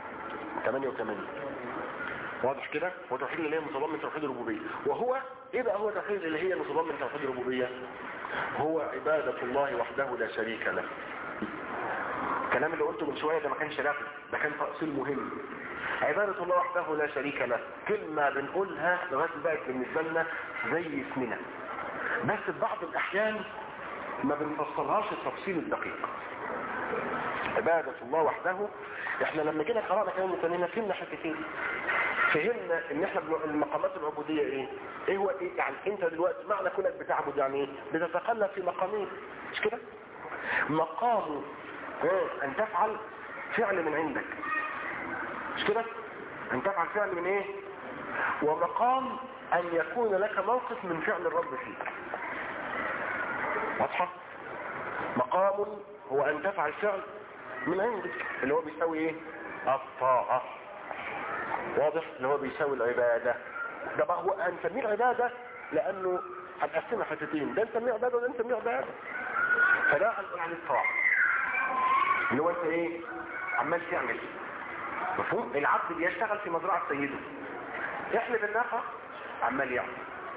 واضح كده؟ هو توحيد الالهيه متضمن توحيد الربوبيه. وهو ايه بقى هو توحيد الالهيه المتضمن توحيد الربوبيه؟ هو عباده الله وحده لا شريك له. الكلام اللي قلته من شويه ده ما كانش لغو، ده كان تأصيل مهم. عبادة الله وحده لا شريك له كلمة بنقولها لغاية بقت بالنسبة لنا زي اسمنا، بس في بعض الأحيان ما بنفصلهاش التفصيل الدقيق. عبادة الله وحده، احنا لما جينا قرأنا كلام متنين فهمنا حتتين. فهمنا ان احنا المقامات العبودية ايه هو ايه؟ يعني انت دلوقتي معنى كونك بتعبد يعني ايه؟ بتتقلب في مقامين، مش كده؟ مقام ان تفعل فعل من عندك، مش كده؟ ان تفعل فعل من ايه؟ ومقام ان يكون لك موقف من فعل الرب فيك. واضحة؟ مقام هو ان تفعل فعل من عندك اللي هو بيساوي ايه؟ الطاعة. واضح؟ اللي هو بيساوي العبادة. ده بقى هو هنسميه العبادة لانه هنقسمها حتتين، ده نسميه عبادة وده نسميه عبادة. فده هنقول عن الطاعة اللي هو انت ايه؟ عمال تعمل. مفهوم؟ العبد بيشتغل في مزرعة سيده، يحلب الناقة عمال يعمل،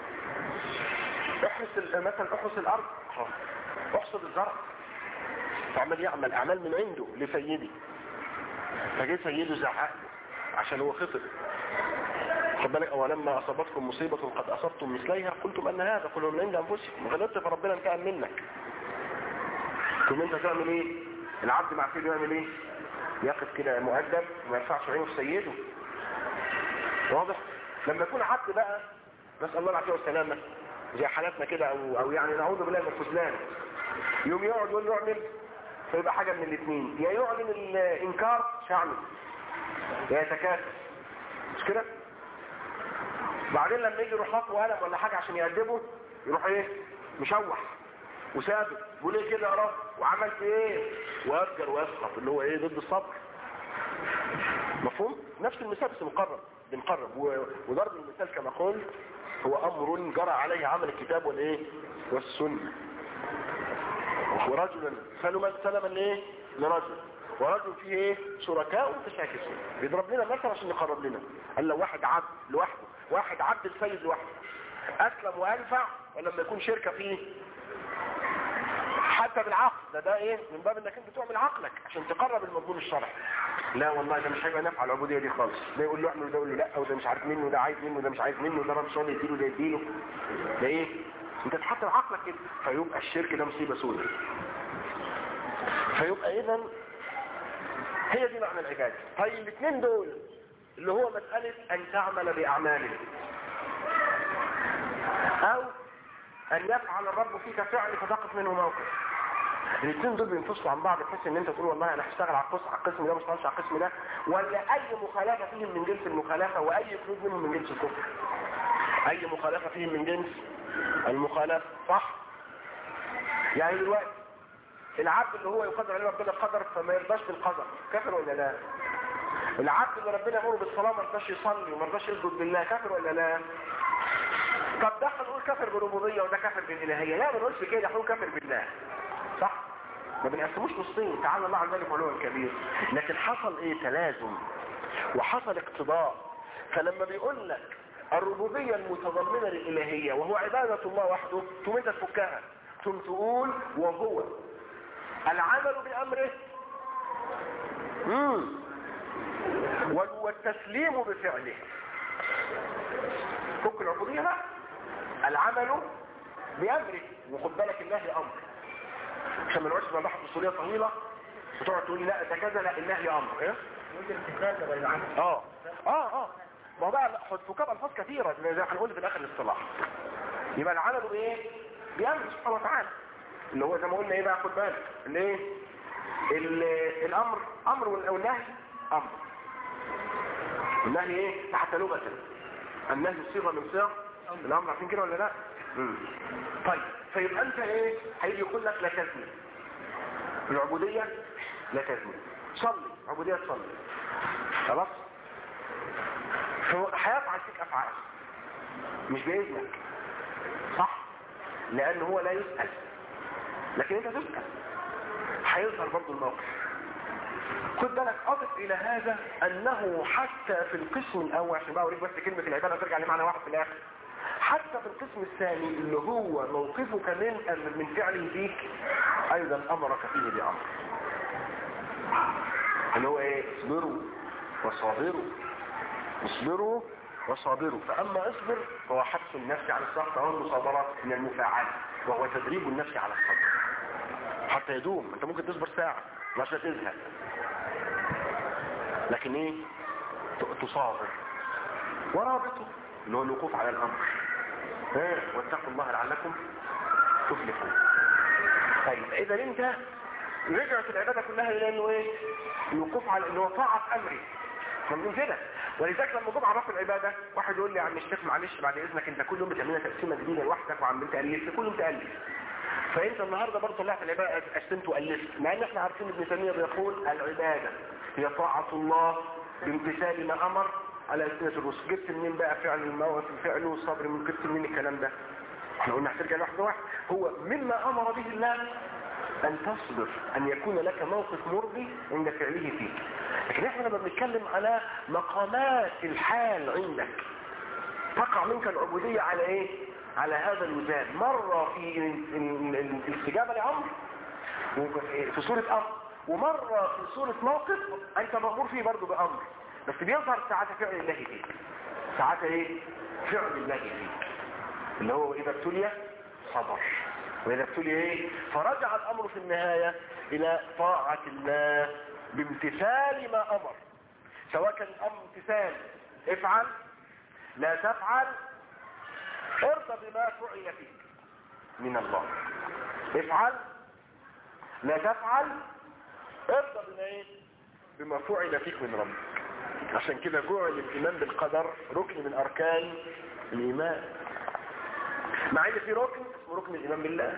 مثلا احرس الارض، احصد الزرع، فعمال يعمل اعمال من عنده لسيدي. فجي سيده زعق له عشان هو خطر. خد بالك، ولما اصابتكم مصيبة قد اصبتم مثليها قلتم ان هذا كله من عند انفسكم، غلطت فربنا انتقم منك. ثم انت تعمل ايه؟ العبد مع سيده يعمل ايه؟ يقف كده مؤدب وما يرفعش عينه في سيده. واضح؟ لما يكون عبد بقى نسأل الله العافية والسلامة زي حالاتنا كده او يعني نعوذ بالله من الخذلان، يوم يقعد يقول له اعمل، فيبقى حاجة من الاثنين، يا يعلن الانكار شعمل يا يتكاسل، مش كده؟ بعدين لما يجي يروح لطوه قلم ولا حاجة عشان يأدبه يروح ايه؟ مشوح وثابت، يقول ايه كده يا رب وعملت ايه؟ وافجر واسقط اللي هو ايه؟ ضد الصبر. مفهوم؟ نفس المثال بس بنقرب وضرب المثال كما قلت هو امر جرى عليه عمل الكتاب والايه؟ والسنة. ورجلا سلما لايه؟ لرجل، ورجل فيه ايه؟ شركاء متشاكسون. بيضرب لنا مثلا عشان يقرب لنا. قال لو واحد عبد لوحده، واحد عبد السيد لوحده اسلم وانفع، ولما يكون شركة فيه حتى بالعقل ده ايه؟ من باب انك انت تعمل عقلك عشان تقرب المضمون الشرعي. لا والله ده مش هيبقى نافع العبوديه دي خالص، ده يقول له اعمل وده يقول له لا، وده مش عارف منه وده عايز منه وده مش عايز منه، ده رب شغل يديله ده يديله، ده ايه؟ انت تحط عقلك كده، فيبقى الشرك ده مصيبه سوداء. فيبقى اذا هي دي معنى العباده. طيب الاثنين دول اللي هو مساله ان تعمل باعماله او ان يفعل الرب فيك فعل فتقف منه موقف. الاثنين دول بينفصلوا عن بعض بحيث ان انت تقول والله انا هشتغل على القسم ده مش هشتغل على القسم ده، ولا اي مخالفه فيهم من جنس المخالفه واي خروج منهم من جنس الكفر. اي مخالفه فيهم من جنس المخالفه، صح؟ يعني دلوقتي العبد اللي هو يقدر عليه ربنا القدر فما يرضاش بالقدر كافر ولا لا؟ العبد اللي ربنا يامره بالصلاه ما رضاش يصلي وما رضاش يسجد بالله كافر ولا لا؟ طب ده هنقول كافر بالربوبيه وده كافر بالالهيه؟ لا ما بنقولش كده، هنقول كافر بالله. صح؟ ما بنقسموش نصين، تعالى الله عن ذلك علوا كبير. لكن حصل ايه؟ تلازم وحصل اقتضاء. فلما بيقول لك الربوبيه المتضمنه للالهيه وهو عباده الله وحده، ثم انت تفكها ثم تقول وهو العمل بامره والتسليم بفعله. فك العبوديه بقى، العمل بامره، وخد بالك النهي امر، عشان ما نقعدش مباحث اصوليه طويله وتقعد تقول لي لا ده كذا، لا النهي امر. ايه؟ ما هو بقى فكاب الفاظ كثيره زي ما هنقول في الاخر الاصطلاح. يبقى العمل بايه؟ بامر سبحانه وتعالى، اللي هو زي ما قلنا ايه بقى، خد بالك اللي ايه؟ الامر امر والنهي امر. النهي ايه؟ حتى لغه النهي صيغه من صيغ الامر، عارفين كده ولا لا؟ طيب فيبقى انت ايه؟ هيجي يقول لك لا تزني، العبوديه لا تزني، صلي عبوديه تصلي، خلاص؟ هيفعل فيك افعال مش باذنك، صح؟ لان هو لا يسأل، لكن انت تسأل، هيظهر برضو الموقف. خد بالك اضف الى هذا انه حتى في القسم الاول، عشان بقى اوريك بس كلمه العباده ترجع لمعنى واحد في الاخر، حتى في القسم الثاني اللي هو موقفك من فعله فيك، ايضا امرك فيه بامر، اللي هو ايه؟ اصبروا وصابروا، اصبروا وصابروا. فاما اصبر فهو حبس النفس على الصبر، والمصابره من المفاعله، وهو تدريب النفس على الصبر حتى يدوم. انت ممكن تصبر ساعه عشان تزهق، لكن ايه؟ تصابر. ورابطه اللي هو الوقوف على الامر، واتقوا الله لعلكم تفلحون. طيب اذا انت رجعت العباده كلها الى انه ايه؟ الوقوف على انه طاعه امري، فمن كده. ولذلك لما جم عرفوا العباده، واحد يقول لي يا عم الشيخ معلش بعد اذنك، انت كل يوم بتعملها تقسيمه جديده لوحدك وعمال تالف، كل يوم تالف، فانت النهارده برضه طلعت العباده قسمت والفت، مع ان احنا عارفين ابن تيميه بيقول العباده هي طاعه الله بامتثال ما امر على ألسنة الرسل. جبت منين بقى فعل الموت الفعل والصبر؟ من جبت منين الكلام ده؟ احنا قلنا هترجع لواحد واحد. هو مما امر به الله ان تصبر، ان يكون لك موقف مرضي عند فعله فيك. لكن احنا لما بنتكلم على مقامات الحال عندك، تقع منك العبودية على ايه؟ على هذا الوزان، مرة في الاستجابة لامر في صورة امر، ومرة في صورة موقف انت مأمور فيه برضو بامر، بس بيظهر ساعات فعل الله فيك. ساعات ايه؟ فعل الله فيك، اللي هو اذا ابتلي صبر، واذا ابتلي ايه؟ فرجع الامر في النهاية الى طاعة الله بامتثال ما امر، سواء كان الامر امتثال افعل لا تفعل، ارضى بما فعل فيك من الله، افعل لا تفعل ارضى بما ايه؟ بما فعل فيك من ربك. عشان كده جعل الايمان بالقدر ركن من اركان الايمان، مع ان في ركن اسمه ركن الايمان بالله.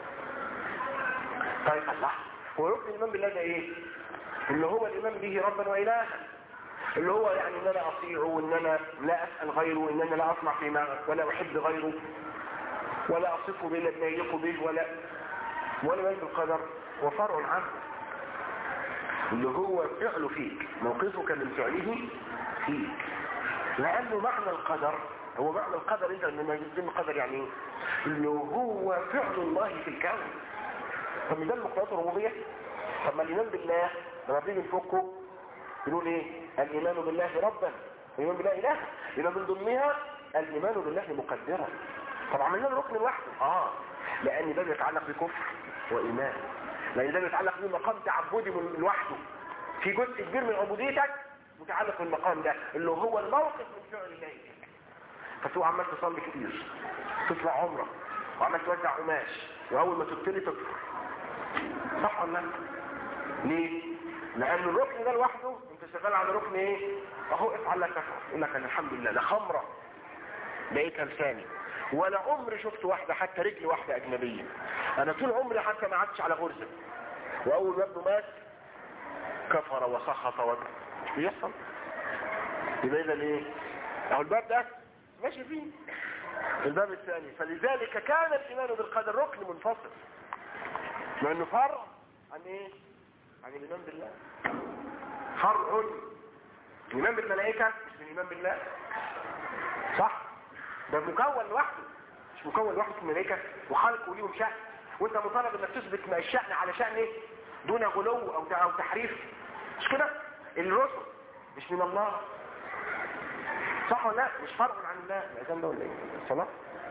طيب الله، هو ركن الايمان بالله ده ايه؟ اللي هو الايمان به ربا والها، اللي هو يعني ان انا اطيعه، وان انا لا اسال غيره، وان انا لا اطمع فيما ولا احب غيره، ولا اصفه بما يليق به، ولا ايمان بالقدر وفرع عنه، اللي هو فعله فيك، موقفك من فعله فيك. لانه معنى القدر هو معنى القدر، انت لما يجزم القدر يعني ايه؟ اللي هو فعل الله في الكون. طب ده المقتضيات الربوبيه. طب ما الايمان بالله لما بنيجي نفكه يقول ايه؟ الايمان بالله ربا، الايمان بالله اله، يبقى من ضمنها الايمان بالله مقدرا. طب عملنا له ركن لوحده، لان ده بيتعلق بكفر وايمان، لان ده بيتعلق بمقام تعبدي من لوحده، في جزء كبير من عبوديتك متعلق بالمقام ده اللي هو الموقف من فعل الله. فتبقى عمال تصلي كتير، تطلع عمره، وعمال توزع قماش، واول ما تبتدي تكفر، صح ولا لا؟ ليه؟ لان الركن ده لوحده انت شغال على ركن ايه؟ اهو افعل لك تفعل، يقول لك انا الحمد لله لا خمره لقيتها لساني، ولا عمري شفت واحده حتى رجل واحده اجنبيه، انا طول عمري حتى ما عدتش على غرزه، واول ما ابنه مات كفر وسخط بيحصل. يبقى اذا ايه؟ اهو الباب ده ماشي فيه. الباب الثاني، فلذلك كان الايمان بالقدر ركن منفصل، مع انه فرع عن ايه؟ عن الايمان بالله. فرع. الايمان بالملائكه مش من الايمان بالله، صح؟ ده مكون لوحده، مش مكون لوحده في الملائكه وخلق وليهم شأن، وانت مطالب انك تثبت الشأن على شأن ايه؟ دون غلو او تحريف، مش كده؟ الرسل مش من الله، صح ولا لا؟ مش فرق عن الله. الاذان ده ولا ايه؟ الصلاه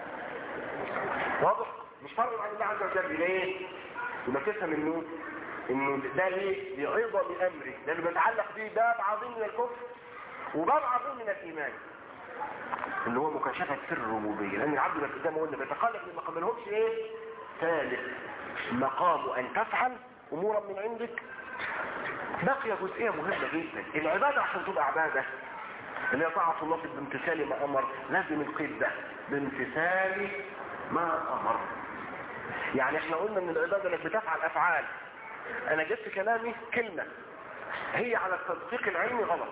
واضح؟ مش فرق عن الله عز وجل. ليه؟ يبقى تفهم انه ده ايه؟ لعظم امره، لانه بيتعلق به باب عظيم من الكفر وباب عظيم من الايمان، اللي هو مكاشفه سر الربوبيه. لان العبد بس زي ما قلنا بيتقلب من مقام لهمش ايه؟ ثالث مقام ان تفعل امورا من عندك. بقي جزئيه مهمه جدا، العباده عشان تبقى عباده اللي هي طاعة الله بامتثال ما امر، لازم القيد ده بامتثال ما امر. يعني احنا قلنا ان العبادة انك بتفعل افعال، انا جبت كلامي كلمة هي على التدقيق العلمي غلط،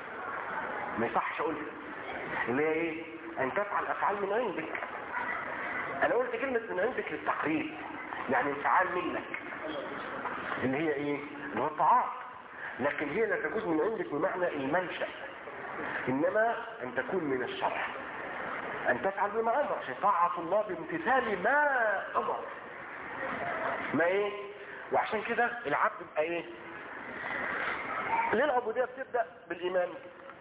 ما يصحش اقولها، اللي هي ايه؟ ان تفعل افعال من عندك. انا قلت كلمة من عندك للتقريب، يعني انفعال منك، اللي هي ايه؟ اللي هو الطاعات، لكن هي لا تجوز من عندك بمعنى المنشأ، انما ان تكون من الشرع، ان تفعل بما امر. طاعة الله بامتثال ما امر، ما ايه؟ وعشان كده العبد يبقى ايه؟ ليه العبودية بتبدأ بالايمان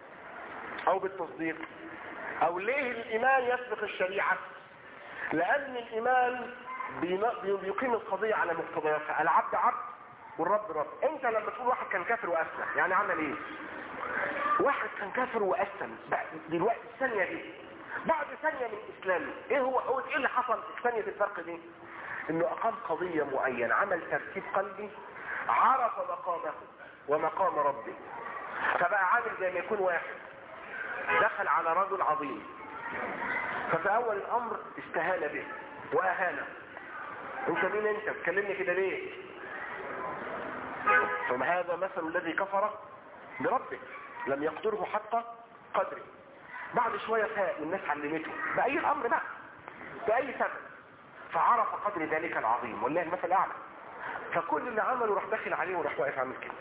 او بالتصديق؟ او ليه الايمان يسبق الشريعة؟ لان الايمان بيقيم القضية على مقتضياتها. العبد عبد والرب رب. انت لما تقول واحد كان كافر واسلم، يعني عمل ايه؟ واحد كان كافر واسلم دلوقتي الثانية دي، بعد ثانية من اسلامه، ايه اللي حصل في ثانية الفرق دي؟ انه اقام قضية معينة، عمل ترتيب قلبي، عرف مقامه ومقام ربه، فبقى عامل زي ما يكون واحد دخل على رجل عظيم، ففي اول الامر استهان به واهانه. انت مين؟ انت بتكلمني كده ليه؟ فهذا مثل الذي كفر بربه لم يقدره حق قدره. بعد شوية فاق والناس علمته بأي الأمر بقى، بأي سبب، فعرف قدر ذلك العظيم، والله المثل الأعلى، فكل اللي عمله راح داخل عليه وراح واقف عامل كده،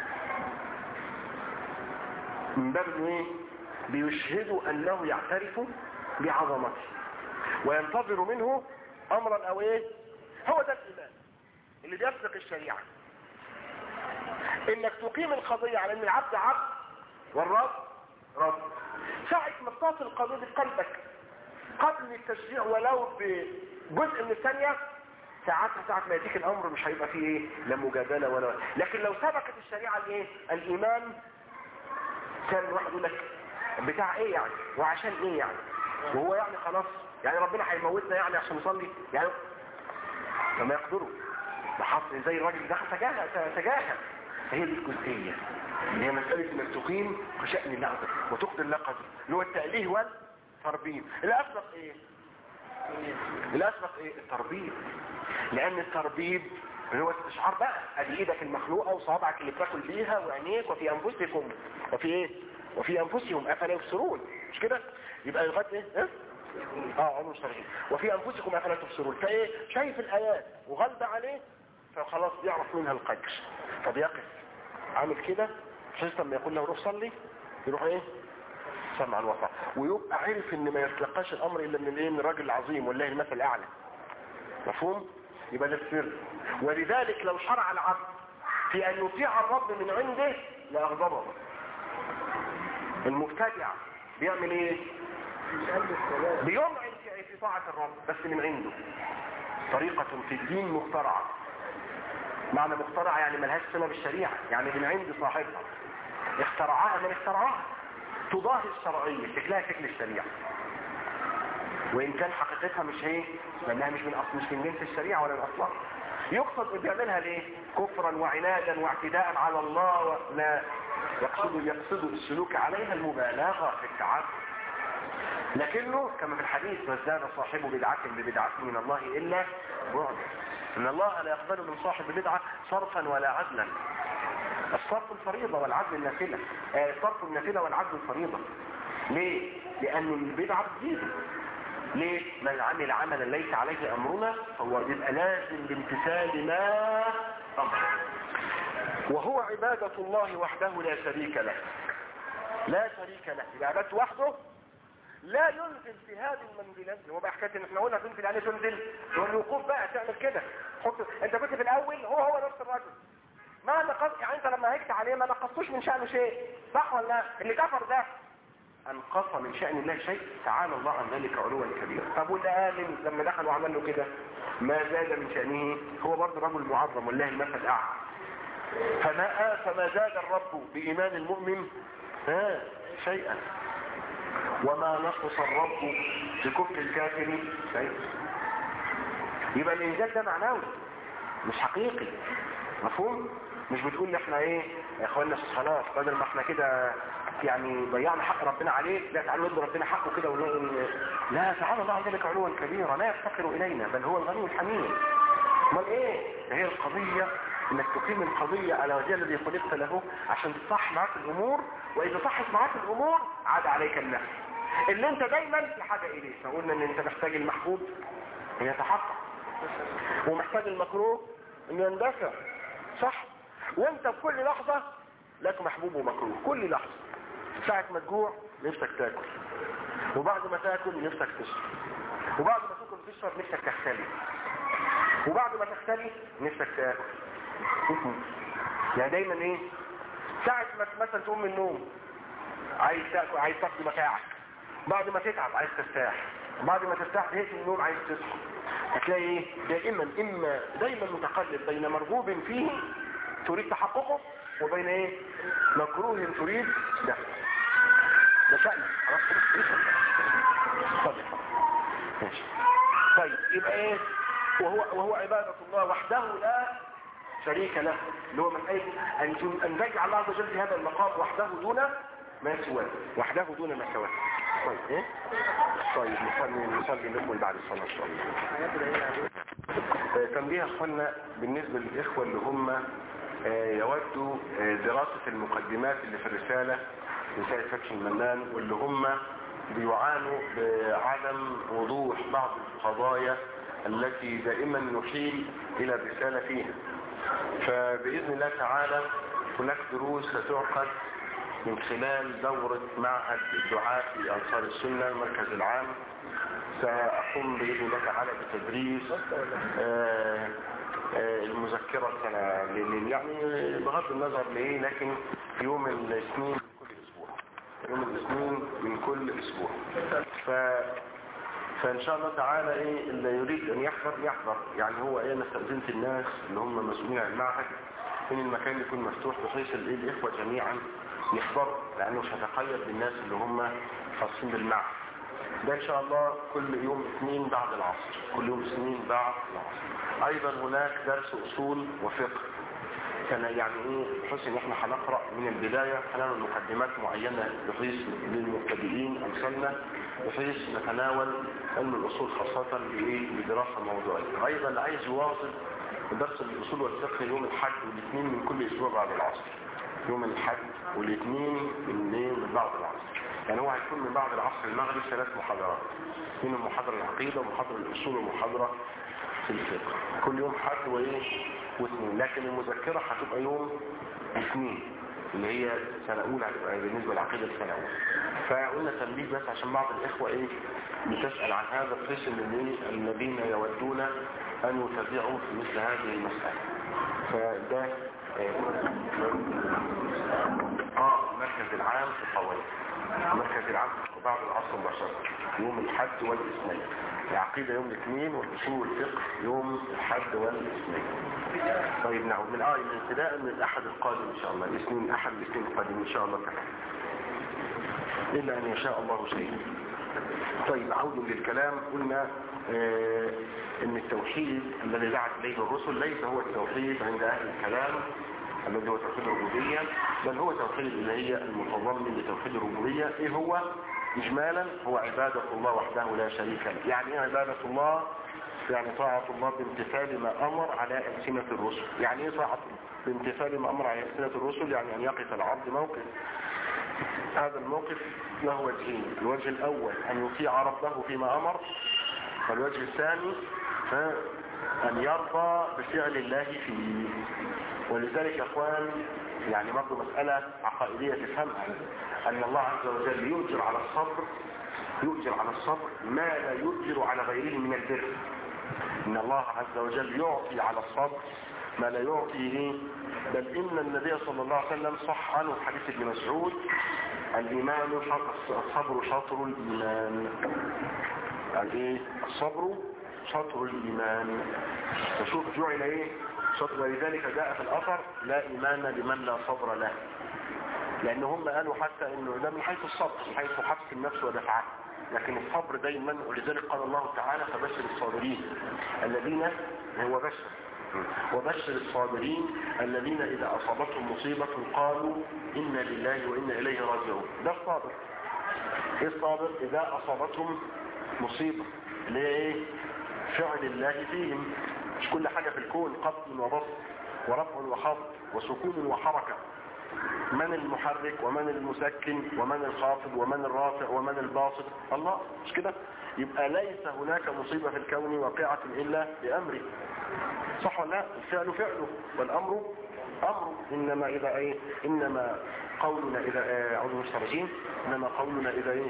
من باب انه ايه؟ بيشهدوا انه يعترف بعظمته وينتظر منه امرا او ايه؟ هو ده الايمان اللي بيسبق الشريعه، انك تقيم القضيه على ان العبد عبد والرب رب. ساعة ما تصل القضيه دي بقلبك قبل التشريع ولو بجزء من الثانيه، ساعة ما يديك الامر مش هيبقى فيه ايه؟ لا مجادله ولا. لكن لو سبقت الشريعه الايه؟ الايمان، كان الواحد يقول لك بتاع ايه يعني؟ وعشان ايه يعني؟ وهو يعني خلاص يعني ربنا هيموتنا يعني عشان نصلي يعني؟ فما يقدروا بحصل زي الراجل ده تجاهل. هي دي الجزئيه اللي هي مساله انك تقيم بشأن الله وتقدر الله قدر، اللي هو التأليه والتربيب. الاسبق ايه؟ التربيب. لان التربيب اللي هو استشعار بقى، ادي ايدك المخلوقه وصابعك اللي بتاكل بيها وعينيك، وفي انفسكم وفي ايه؟ وفي انفسهم افلا يبصرون، مش كده؟ يبقى لغايه ايه؟ علوم شرعيه. وفي انفسكم افلا تبصرون، فايه؟ شايف الايات وغلب عليه، فخلاص بيعرف منها القدر، فبيقف عامل كده بحيث لما يقول له روح صلي يروح ايه؟ سمع الوطا، ويبقى عارف ان ما يتلقاش الامر الا من الايه؟ من الراجل العظيم، والله المثل الاعلى. مفهوم؟ يبقى ده السر. ولذلك لو شرع العبد في ان يطيع الرب من عنده لاغضبه. المبتدع بيعمل ايه؟ بيمعن في طاعة الرب بس من عنده. طريقة في الدين مخترعة. معنى مخترعة يعني ملهاش صلة بالشريعة، يعني من عند صاحبها. اخترعها من اخترعها، تضاهي الشرعية، شكلها شكل الشريعة، وإن كان حقيقتها مش هي، لأنها مش من جنس الشريعة ولا من أصلها. يقصد بيعملها ليه؟ كفرا وعنادا واعتداء على الله، لا يقصد السلوك عليها المبالغة في التعبد. لكنه كما في الحديث وازداد صاحبه بدعة ببدعة من الله إلا بعد. إن الله لا يقبل من صاحب بدعة صرفا ولا عدلا. الصرف الفريضة والعدل النافلة، صرف النافلة والعدل الفريضة. ليه؟ لأن البدعة بتزيده. ليه؟ من عمل عملا ليس عليه أمرنا فهو يبقى لازم بامتثال ما أمر. وهو عبادة الله وحده لا شريك له. لا شريك له، يبقى عبادته وحده لا ينزل في هذه المنزلة. هو بقى حكاية ان احنا قلنا تنزل يعني تنزل، هو الوقوف بقى تعمل كده. انت كنت في الاول هو نفس الرجل، ما نقص يعني، انت لما هيكت عليه ما نقصتوش من شأنه شيء، صح ولا لا؟ اللي كفر ده انقص من شأن الله شيء، تعالى الله عن ذلك علوا كبيرا. طب واللي آمن لما دخل وعمل له كده ما زاد من شأنه، هو برضه رجل معظم والله المثل الاعلى. فما زاد الرب بإيمان المؤمن شيئا، وما نقص الرب بكفر الكافر شيئا. يبقى الانزال ده معنوي مش حقيقي، مفهوم؟ مش بتقول احنا ايه يا اخوانا خلاص بدل ما احنا كده يعني ضيعنا حق ربنا عليه، لا تعالوا ندي ربنا حقه كده ونقول لا، تعالى الله عن ذلك علوا كبيرا لا يفتقر الينا، بل هو الغني الحميد. امال ايه؟ هي القضيه انك تقيم القضيه على وجه الذي خلقت له عشان تصح معاك الامور، واذا صحت معاك الامور عاد عليك النفس اللي انت دايما في حاجه اليه. فقلنا ان انت محتاج المحبوب ان يتحقق، ومحتاج المكروه ان يندفع، صح؟ وانت في كل لحظة لك محبوب ومكروه، كل لحظة. ساعة ما تجوع نفسك تاكل، وبعد ما تاكل نفسك تشرب، وبعد ما تاكل وتشرب نفسك تختلي، وبعد ما تختلي نفسك تاكل. يعني دايما ايه؟ ساعة ما مثلا تقوم من النوم عايز تاكل، عايز تقضي متاعك، بعد ما تتعب عايز ترتاح، بعد ما ترتاح تهيئ النوم عايز تصحى. هتلاقي ايه؟ دايما متقلب بين مرغوب فيه تريد تحققه وبين ايه؟ مكروه تريد ده شأن. طيب يبقى ايه؟ وهو عبادة الله وحده لا شريك له، اللي هو من ايه؟ ان تجعل الله عز وجل في هذا المقام وحده دون ما سواه، وحده دون ما سواه. طيب ايه؟ طيب نصلي نكمل بعد الصلاة ان شاء الله. تنبيه اخوانا بالنسبة للاخوة اللي هم يودوا دراسة المقدمات اللي في الرسالة رسالة فتح المنان، واللي هم بيعانوا بعدم وضوح بعض القضايا التي دائما نحيل الى الرسالة فيها. فبإذن الله تعالى هناك دروس ستعقد من خلال دورة معهد الدعاء في أنصار السنة المركز العام. سأقوم بإذن الله تعالى بتدريس المذكرة يعني بغض النظر ليه، لكن يوم الاثنين من كل أسبوع. فإن شاء الله تعالى ايه اللي يريد أن يحضر يعني. هو ايه، أنا استأذنت الناس اللي هم مسؤولين عن المعهد ان المكان يكون مفتوح بحيث الإخوة جميعا يحضروا، لأنه مش هتقيد بالناس اللي هم خاصين بالمعهد. ده ان شاء الله كل يوم اثنين بعد العصر، كل يوم اثنين بعد العصر. ايضا هناك درس اصول وفقه، كان يعني ايه بحيث ان احنا هنقرا من البدايه، هنعمل مقدمات معينه بحيث للمبتدئين امثالنا، بحيث نتناول علم الاصول خاصه بدراسه موضوعيه. ايضا اللي عايز يواصل درس الاصول والفقه يوم الاحد والاثنين من كل اسبوع بعد العصر، يوم الاحد والاثنين من بعد العصر. يعني هو هيكون من بعد العصر المغرب 3 محاضرات، من محاضرة العقيدة ومحاضرة الأصول ومحاضرة في الفقه، كل يوم حد واثنين. لكن المذكرة هتبقى يوم اثنين اللي هي سنة أولى، هتبقى بالنسبة للعقيدة السنة أولى. فقلنا تنبيه بس عشان بعض الإخوة بتسأل عن هذا القسم الذين يودون أن يتابعوا في مثل هذه المسألة. فده المركز العام في الطويل، المركز العام بعد العصر مباشرة يوم الحد والاثنين، العقيدة يوم الاثنين والأصول والفقه يوم الحد والاثنين. طيب نعود من ابتداء من الأحد القادم إن شاء الله، الاثنين أحد الاثنين القادم إن شاء الله تعالى، إلا أن يشاء الله شيء. طيب عود للكلام، قلنا ان التوحيد الذي دعت اليه الرسل ليس هو التوحيد عند اهل الكلام الذي هو توحيد الربوبيه، بل هو توحيد الالهيه المتضمن لتوحيد الربوبيه. ايه هو اجمالا؟ هو عباده الله وحده لا شريك له. يعني ايه عباده الله؟ يعني طاعة الله بامتثال ما أمر على ألسنة الرسل. يعني ايه طاعة بامتثال ما أمر على ألسنة الرسل؟ يعني أن يقف العبد موقف. هذا الموقف له وجهين: الوجه الأول أن يطيع ربه فيما أمر، والوجه الثاني أن يرضى بفعل الله فيه. ولذلك يا أخوان يعني برضه مسألة عقائدية تفهمها، أن الله عز وجل يؤجر على الصبر ما لا يؤجر على غيره من البر. إن الله عز وجل يعطي على الصبر ما لا يعطيه. بل إن النبي صلى الله عليه وسلم صح عنه في حديث ابن مسعود: الصبر شطر الإيمان. يعني الصبر شطر الإيمان. فشوف جعل ايه شطر. ولذلك جاء في الأثر: لا إيمان لمن لا صبر له. لأن هم قالوا حتى إنه ده من حيث الصبر، من حيث حبس النفس ودفعها، لكن الصبر دايما. ولذلك قال الله تعالى: فبشر الصابرين الذين، هو وبشر الصابرين الذين إذا أصابتهم مصيبة قالوا إنا لله وإنا إليه راجعون. ده الصابر. إيه الصابر؟ إذا أصابتهم مصيبة، اللي هي إيه؟ فعل الله فيهم. مش كل حاجة في الكون قبض وبسط ورفع وخفض وسكون وحركة. من المحرك ومن المسكن ومن الخافض ومن الرافع ومن الباسط؟ الله. مش كده؟ يبقى ليس هناك مصيبة في الكون واقعة إلا بأمره. صح ولا لا؟ الفعل فعله والأمر أمره. إنما إذا إيه؟ إنما قولنا إذا أعوذ بالله من الشيطان الرجيم. إنما قولنا إذا إيه؟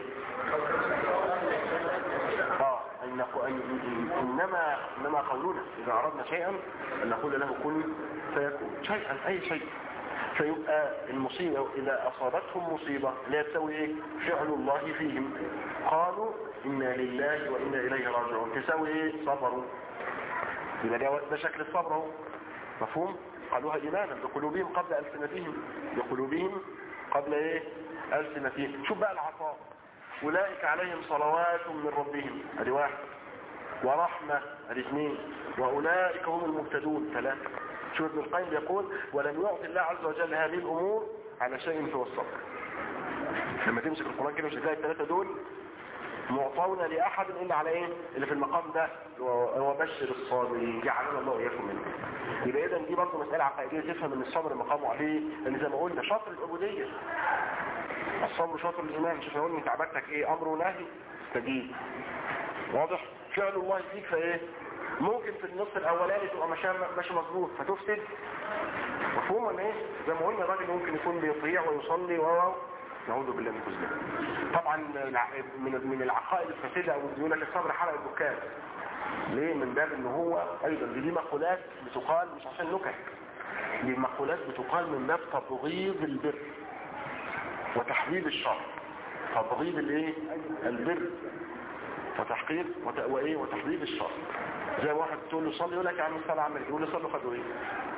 إنما قولنا إذا أردنا شيئا أن نقول له كن فيكون. شيئا أي شيء. فيبقى المصيبة إذا أصابتهم مصيبة لا تسوي إيه؟ فعل الله فيهم. قالوا إنا لله وإنا إليه راجعون. تسوي إيه؟ صبروا. يبقى ده شكل الصبر اهو. مفهوم؟ قالوها إيمانا بقلوبهم قبل ألسنتهم. بقلوبهم قبل إيه؟ ألسنتهم. شوف بقى العطاء: أولئك عليهم صلوات من ربهم، ادي واحد، ورحمة، ادي اثنين، وأولئك هم المهتدون، ثلاثة. شوف ابن القيم بيقول: ولم يعطي الله عز وجل هذه الأمور على شيء سوى الصبر. لما تمسك القرآن كده مش هتلاقي الثلاثة دول معطون لأحد إلا على إيه؟ اللي في المقام ده هو بشر الصابرين. جعلنا الله وإياكم منه. يبقى إذا دي برضه مسألة عقائدية تفهم إن الصبر مقامه عليه، لأن زي ما قلنا شطر العبودية. الصبر شطر الإيمان. شوف نقول من تعبتك إيه؟ أمر ونهي استجيب. واضح؟ فعل الله فيك فإيه؟ ممكن في النص الأولاني تبقى ماشي مظبوط فتفسد. مفهوم ولا إيه؟ زي ما قلنا الراجل ممكن يكون بيطيع ويصلي نعوذ بالله من الخذلان. طبعا من العقائد الفاسده او يقول لك الصبر حرق الدكان. ليه؟ من باب ان هو ايضا دي مقولات بتقال مش عشان نكت، دي مقولات بتقال من باب تبغيض البر وتحبيب الشر. تبغيض الايه؟ البر وتحقير وايه؟ وتحبيب الشر. زي واحد تقول له صلي يقول لك يا عم الصلاه عمل ايه؟ يقول له صلوا خدوا ايه؟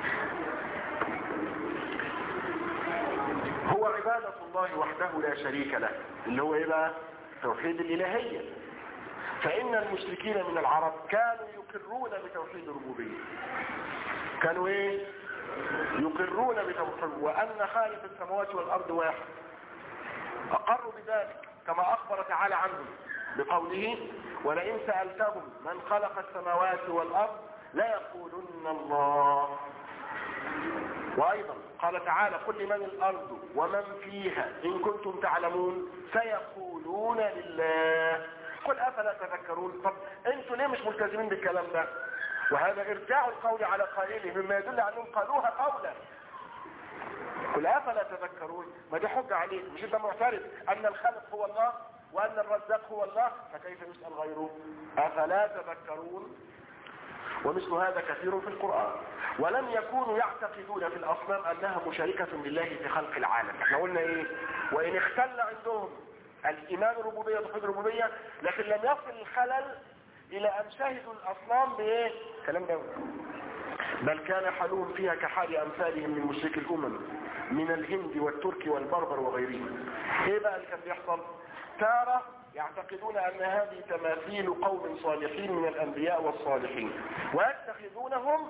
هو عبادة الله وحده لا شريك له، اللي هو ايه بقى؟ توحيد الالهية. فان المشركين من العرب كانوا يقرون بتوحيد الربوبية. كانوا ايه؟ يقرون بتوحيد وان خالق السماوات والارض واحد. اقروا بذلك كما اخبر تعالى عنهم بقوله: ولئن سألتهم من خلق السماوات والارض ليقولن الله. وأيضا قال تعالى: قل لمن الأرض ومن فيها إن كنتم تعلمون سيقولون لله قل أفلا تذكرون. طب أنتوا ليه مش ملتزمين بالكلام ده؟ وهذا إرجاع القول على قائله مما يدل على أنهم قالوها قولا. قل أفلا تذكرون، ما دي حجة عليه. مش أنت معترف أن الخالق هو الله وأن الرزاق هو الله، فكيف يسأل غيره؟ أفلا تذكرون. ومثل هذا كثير في القرآن. ولم يكونوا يعتقدون في الأصنام أنها مشاركة بالله في خلق العالم. احنا قلنا ايه؟ وإن اختل عندهم الإيمان الربوبية وتوحيد الربوبية، لكن لم يصل الخلل إلى أن شهدوا الأصنام بإيه؟ كلام ده. بل كان حالهم فيها كحال أمثالهم من مشرك الأمم من الهند والترك والبربر وغيرهم. ايه بقى اللي كان بيحصل؟ تارة يعتقدون أن هذه تماثيل قوم صالحين من الأنبياء والصالحين ويتخذونهم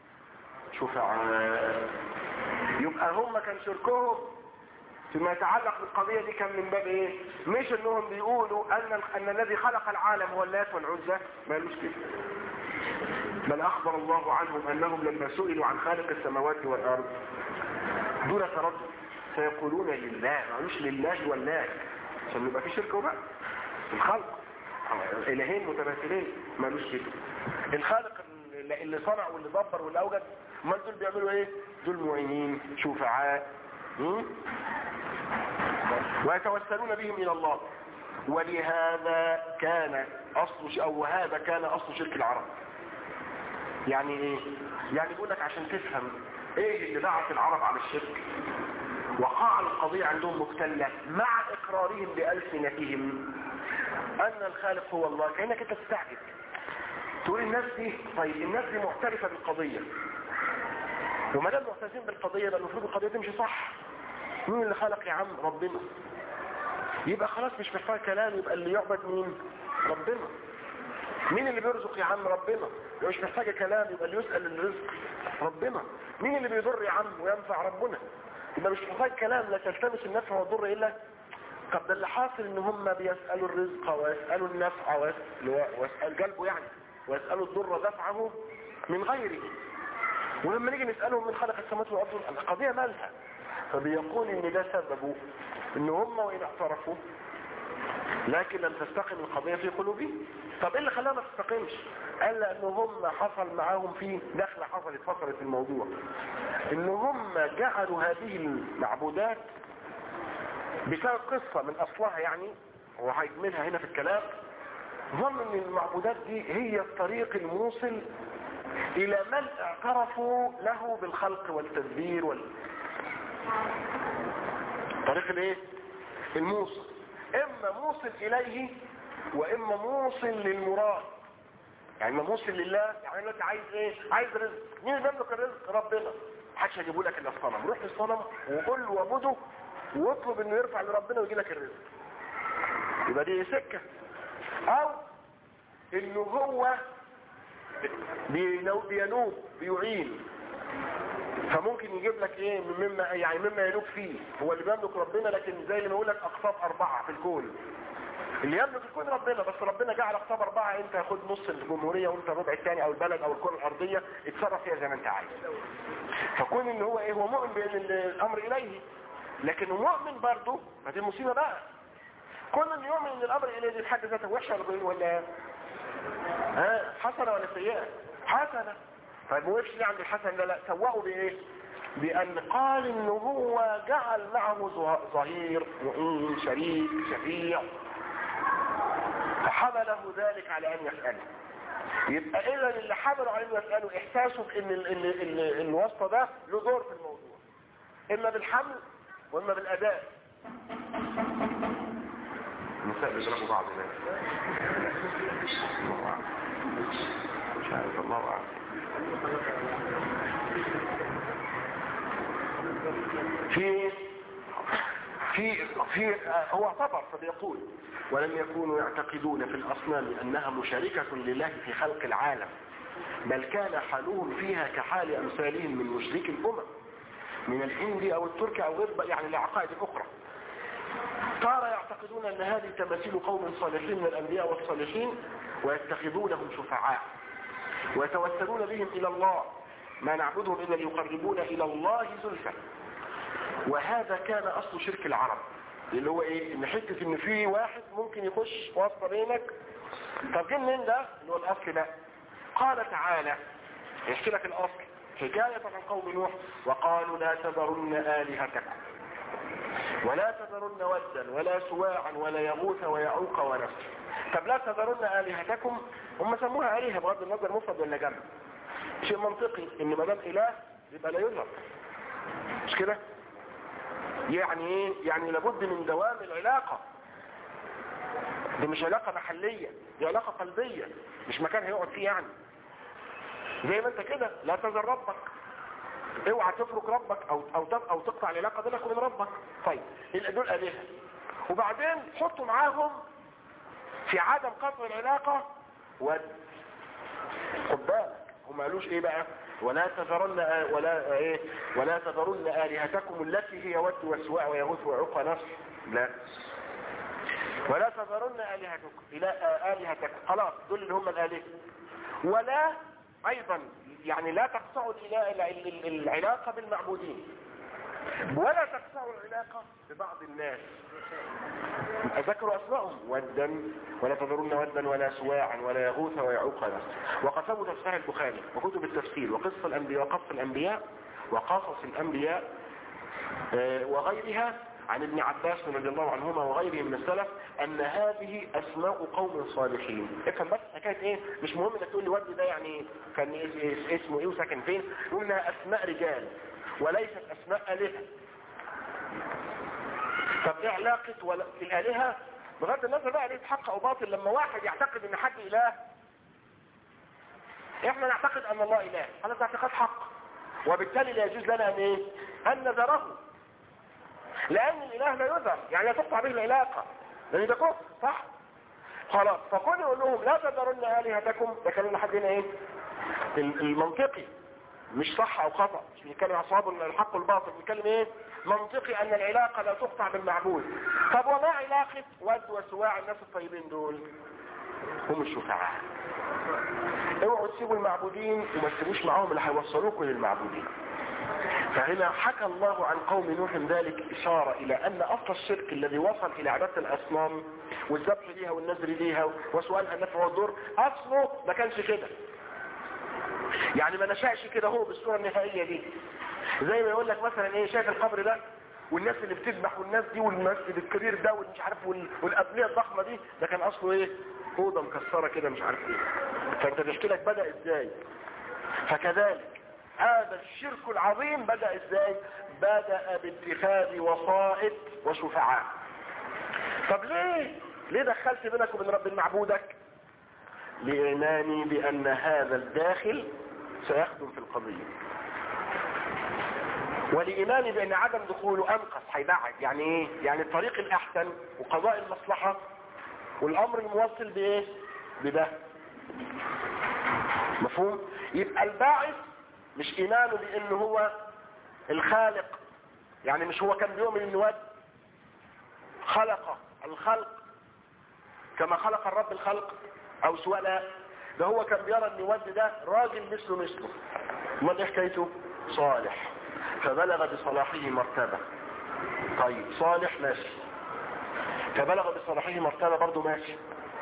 شفعاء. يبقى هم كان شركهم فيما يتعلق بالقضية دي كان من باب ايه؟ مش انهم بيقولوا ان الذي خلق العالم هو اللات والعزى، ما قالوش كده. بل أخبر الله عنهم أنهم لما سئلوا عن خالق السماوات والأرض دون تردد سيقولون لله، مش لله والله، عشان يبقى في شرك وبقى الخلق إلهين متماثلين مالوش كده. الخالق اللي صنع واللي دبر واللي أوجد، ما دول بيعملوا ايه؟ دول معينين شفعاء ويتوسلون بهم إلى الله. ولهذا كان أصل أو هذا كان أصل شرك العرب. يعني ايه؟ يعني بيقول لك عشان تفهم ايه اللي دعت العرب على الشرك. وقع القضية عندهم مختلة مع اقرارهم بألسنتهم ان الخالق هو الله. كأنك انت تستعجب تقول الناس دي، طيب الناس دي معترفة بالقضية، وما دام معترفين بالقضية يبقى المفروض القضية تمشي صح. مين اللي خلق يا عم؟ ربنا. يبقى خلاص مش محتاج كلام، يبقى اللي يعبد مين؟ ربنا. مين اللي بيرزق يا عم؟ ربنا. يبقى مش محتاج كلام، يبقى اللي يسأل الرزق ربنا. مين اللي بيضر يا عم وينفع؟ ربنا. يبقى مش محتاج كلام، لا تلتمس النفع والضر الا. طب ده اللي حاصل ان هم بيسألوا الرزق ويسألوا النفع ويسأل قلبه يعني، ويسألوا الضر دفعه من غيره. ولما نيجي نسألهم من خلق السماوات والأرض القضية مالها؟ فبيقول ان ده سببه ان هم وإن اعترفوا لكن لم تستقم القضية في قلوبهم. طب ايه اللي خلاها ما تستقمش؟ قال لأن هم حصل معاهم فيه دخلة، حصلت فترة الموضوع ان هم جعلوا هذه المعبودات بسبب قصة من اصلها يعني، وهيجملها هنا في الكلام، ظن ان المعبودات دي هي الطريق الموصل الى من اعترفوا له بالخلق والتدبير طريق الايه؟ الموصل، اما موصل اليه واما موصل للمراد. يعني اما موصل لله، يعني انت عايز ايه؟ عايز رزق. مين اللي بيملك الرزق؟ ربنا. محدش هيجيبه لك الا الصنم. روح للصنم وقول له وابده واطلب انه يرفع لربنا ويجي لك الرزق. يبقى دي سكه. او انه هو بينوب بيعين، فممكن يجيب لك ايه مما ينوب فيه. هو اللي بيملك ربنا، لكن زي اللي بقول لك اقطاب 4 في الكون. اللي يملك الكون ربنا، بس ربنا جعل اقطاب 4، انت خد نص الجمهورية وانت الربع الثاني او البلد او الكرة الارضية، اتصرف فيها زي ما انت عايز. فكون ان هو ايه؟ هو مؤمن بان الامر اليه، لكن مؤمن برضه، ما دي مصيبة بقى. كل ان يؤمن ان الامر اليه دي بحد ذاته وحشة ولا حسنة ولا سيئة؟ حسنة. طيب ما وقفش ليه عند الحسن؟ لا سوقوا بايه؟ بان قال ان هو جعل معه ظهير معين شريك شفيع، فحمله ذلك على ان يسأله. يبقى اذا اللي حمله على ان يسأله احساسه بان الواسطة ده له دور في الموضوع، اما بالحمل واما بالاداء. النساء بيضربوا بعض هناك، مش عارف، الله اعلم. في هو اعتبر فبيقول ولم يكونوا يعتقدون في الأصنام أنها مشاركة لله في خلق العالم، بل كان حالهم فيها كحال أمثالهم من مشرك الأمم من الهند أو الترك أو غير يعني العقائد الأخرى. صار يعتقدون أن هذه تماثيل قوم صالحين من الأنبياء والصالحين، ويتخذونهم شفعاء ويتوسلون بهم إلى الله، ما نعبدهم إلا ليقربونا إلى الله زلفى. وهذا كان أصل شرك العرب، اللي هو إيه؟ إن حتة إن في واحد ممكن يخش واسطة بينك. طب جه منين ده؟ اللي هو الأصل ده. قال تعالى يحكي لك الأصل حكاية عن قوم نوح، وقالوا لا تذرن آلهتكم ولا تذرن ودا ولا سواعا ولا يغوث ويعوق ونسر. طب لا تذرن آلهتكم، هم سموها آلهة بغض النظر مفرد ولا جمع. شيء منطقي ان ما دام إله يبقى لا يذر، مش كده؟ يعني ايه؟ يعني لابد من دوام العلاقة. دي مش علاقة محلية، دي علاقة قلبية، مش مكان هيقعد فيه يعني. زي ما انت كده لا تذر ربك، اوعى تفرق ربك او تقطع العلاقة بينك وبين ربك. طيب دول آلهة، وبعدين حطوا معاهم في عدم قطع العلاقة ود. خد بالك هم قالوش ايه بقى؟ ولا تذرن آلهتكم التي هي ود وسواع ويغوث ويعوق ونسر. لا، ولا تذرن آلهتكم خلاص دول اللي هم الآلهة. ولا ايضا يعني لا تقطع العلاقة بالمعبودين، ولا تقطع العلاقة ببعض الناس. أذكروا أسمائهم: ودا ولا تذرون ودا ولا سواعا ولا يغوث ويعوق ونسر. وقد ثبت في صحيح البخاري وكتب التفسير وقصص الأنبياء وغيرها عن ابن عباس رضي الله عنهما وغيره من السلف أن هذه أسماء قوم صالحين. افهم بس حكاية ايه، مش مهم انك تقول لي ودي ده يعني كان اسمه ايه وساكن فين، قلنا أسماء رجال وليست أسماء آلهة. طب ايه علاقة الآلهة بغض النظر بقى ليه حق او باطل؟ لما واحد يعتقد ان حد اله، احنا نعتقد ان الله اله، هذا اعتقاد حق، وبالتالي لا يجوز لنا ان ايه ان نذره، لان الاله لا يذر، يعني لا تقطع به العلاقة، لان ده كفر صح؟ خلاص، فكون يقول لهم لا تذرن آلهتكم، ده كلام لحد هنا ايه المنطقي، مش صح او خطأ، مش بنتكلم اصحاب الحق والباطل، بنتكلم ايه منطقي ان العلاقة لا تقطع بالمعبود. طب وما علاقة ود وسواع الناس الطيبين دول؟ هم الشفعاء. اوعوا تسيبوا المعبودين وما تسيبوش معاهم اللي هيوصلوكم للمعبودين. فهنا حكى الله عن قوم نوح ذلك إشارة إلى أن أصل الشرك الذي وصل إلى عبادة الأصنام والذبح ليها والنذر ليها وسؤالها النفع والضر، أصله ما كانش كده، يعني ما نشأش كده هو بالصورة النهائية دي. زي ما يقول لك مثلا ايه، شايف القبر ده والناس اللي بتذبح والناس دي والمسجد الكبير ده والمش عارف والأبنية الضخمة دي، ده كان أصله ايه أوضة مكسرة كده مش عارف ايه. فانت تحكي لك بدأ ازاي. فكذلك هذا الشرك العظيم بدأ ازاي؟ بدأ باتخاذ وسائط وشفعاء. طب ليه دخلت بينك وبين رب معبودك؟ لإيماني بأن هذا الداخل سيخدم في القضية، ولإيماني بأن عدم دخوله أنقص هيبعد. يعني ايه؟ يعني الطريق الأحسن وقضاء المصلحة والأمر الموصل بإيه؟ بده. مفهوم؟ يبقى الباعث مش إيمانه بأنه هو الخالق، يعني مش هو كان بيؤمن أنه ود خلق الخلق كما خلق الرب الخلق أو سواء لا، ده هو كان بيرى أن ود ده راجل مثله. ما دي حكايته؟ صالح، فبلغ بصلاحه مرتبة. طيب صالح ماشي، فبلغ بصلاحه مرتبة برضو ماشي،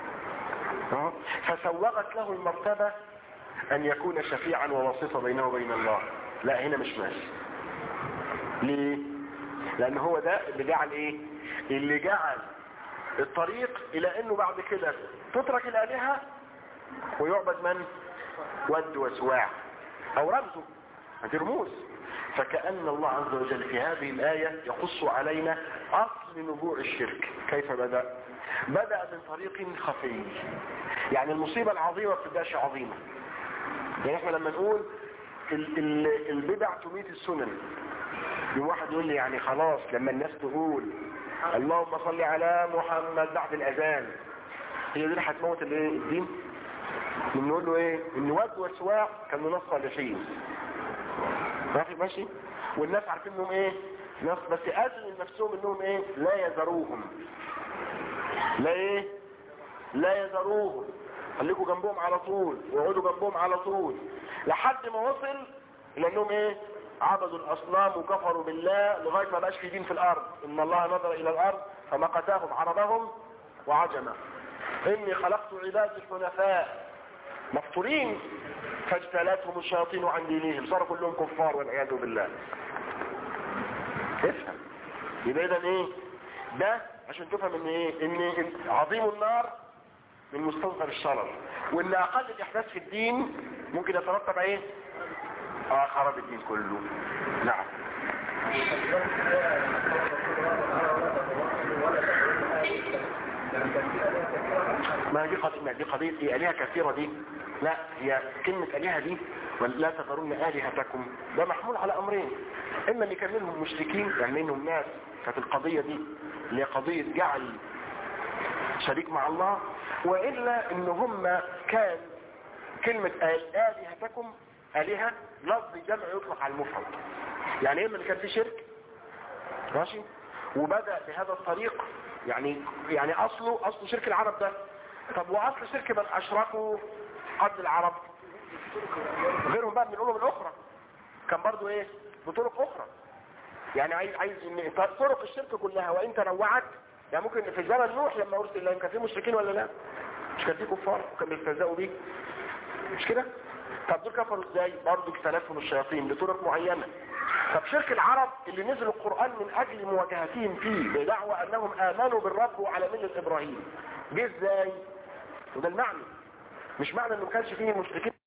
فسوغت له المرتبة أن يكون شفيعا وواسطة بينه وبين الله. لا هنا مش ماشي. ليه؟ لأن هو ده اللي جعل ايه؟ اللي جعل الطريق إلى أنه بعد كده تترك الآلهة ويعبد من؟ ود وسواع أو رمزه، هذه رموز. فكأن الله عز وجل في هذه الآية يقص علينا أصل نبوع الشرك. كيف بدأ؟ بدأ من طريق خفي. يعني المصيبة العظيمة بتبدأش عظيمة. يعني احنا لما نقول البدع تميت السنن، واحد يقول لي يعني خلاص لما الناس تقول اللهم صل على محمد بعد الأذان هي دي اللي هتموت الدين؟ بنقول له ايه؟ ان ود وسواع كانوا ناس صالحين ماشي، والناس عارفين انهم ايه؟ ناس بس اذن نفسهم انهم ايه؟ لا يذروهم. لا ايه؟ لا يذروهم، خليكوا جنبهم على طول ويقعدوا جنبهم على طول، لحد ما وصل الى انهم ايه؟ عبدوا الاصنام وكفروا بالله لغايه ما بقاش في دين في الارض. ان الله نظر الى الارض فمقتاهم عربهم وعجمه. اني خلقت عبادي حنفاء مفطورين فاجتالتهم الشياطين عن دينهم، صاروا كلهم كفار والعياذ بالله. افهم. يبقى اذا ايه ده؟ عشان تفهم ان ايه؟ ان عظيم النار من مستنصر الشرر، وان اقل الاحداث في الدين ممكن يترتب ايه؟ خراب الدين كله. نعم. ما دي قضية ايه؟ آلهة كثيرة دي؟ لا، هي كلمة آلهة دي ولا تذرون آلهتكم ده محمول على أمرين. إما اللي كان منهم مشركين، يعني منهم ناس كانت القضية دي اللي هي قضية جعل شريك مع الله، وإلا إن هم كان كلمة آلهتكم آلهة لفظ جمع يطلق على المفرد. يعني إما اللي كان في شرك ماشي وبدأ بهذا الطريق، يعني أصل شرك العرب ده. طب وأصل شرك من أشركوا قبل العرب غيرهم بقى من الامم الاخرى كان برضو ايه بطرق اخرى. يعني عايز ان طرق الشرك كلها وان تنوعت، يعني ممكن في زمن نوح لما ارسل الله كان في مشركين ولا لا؟ مش كان في كفار وكان بيستهزئوا بيه مش كده؟ طب دول كفروا ازاي؟ برضو اختلفهم الشياطين بطرق معينه. طب شرك العرب اللي نزل القرآن من اجل مواجهتهم فيه بدعوى انهم امنوا بالرب وعلى ملة ابراهيم، جه ازاي؟ وده المعنى، مش معنى انه ما كانش فيه مشركين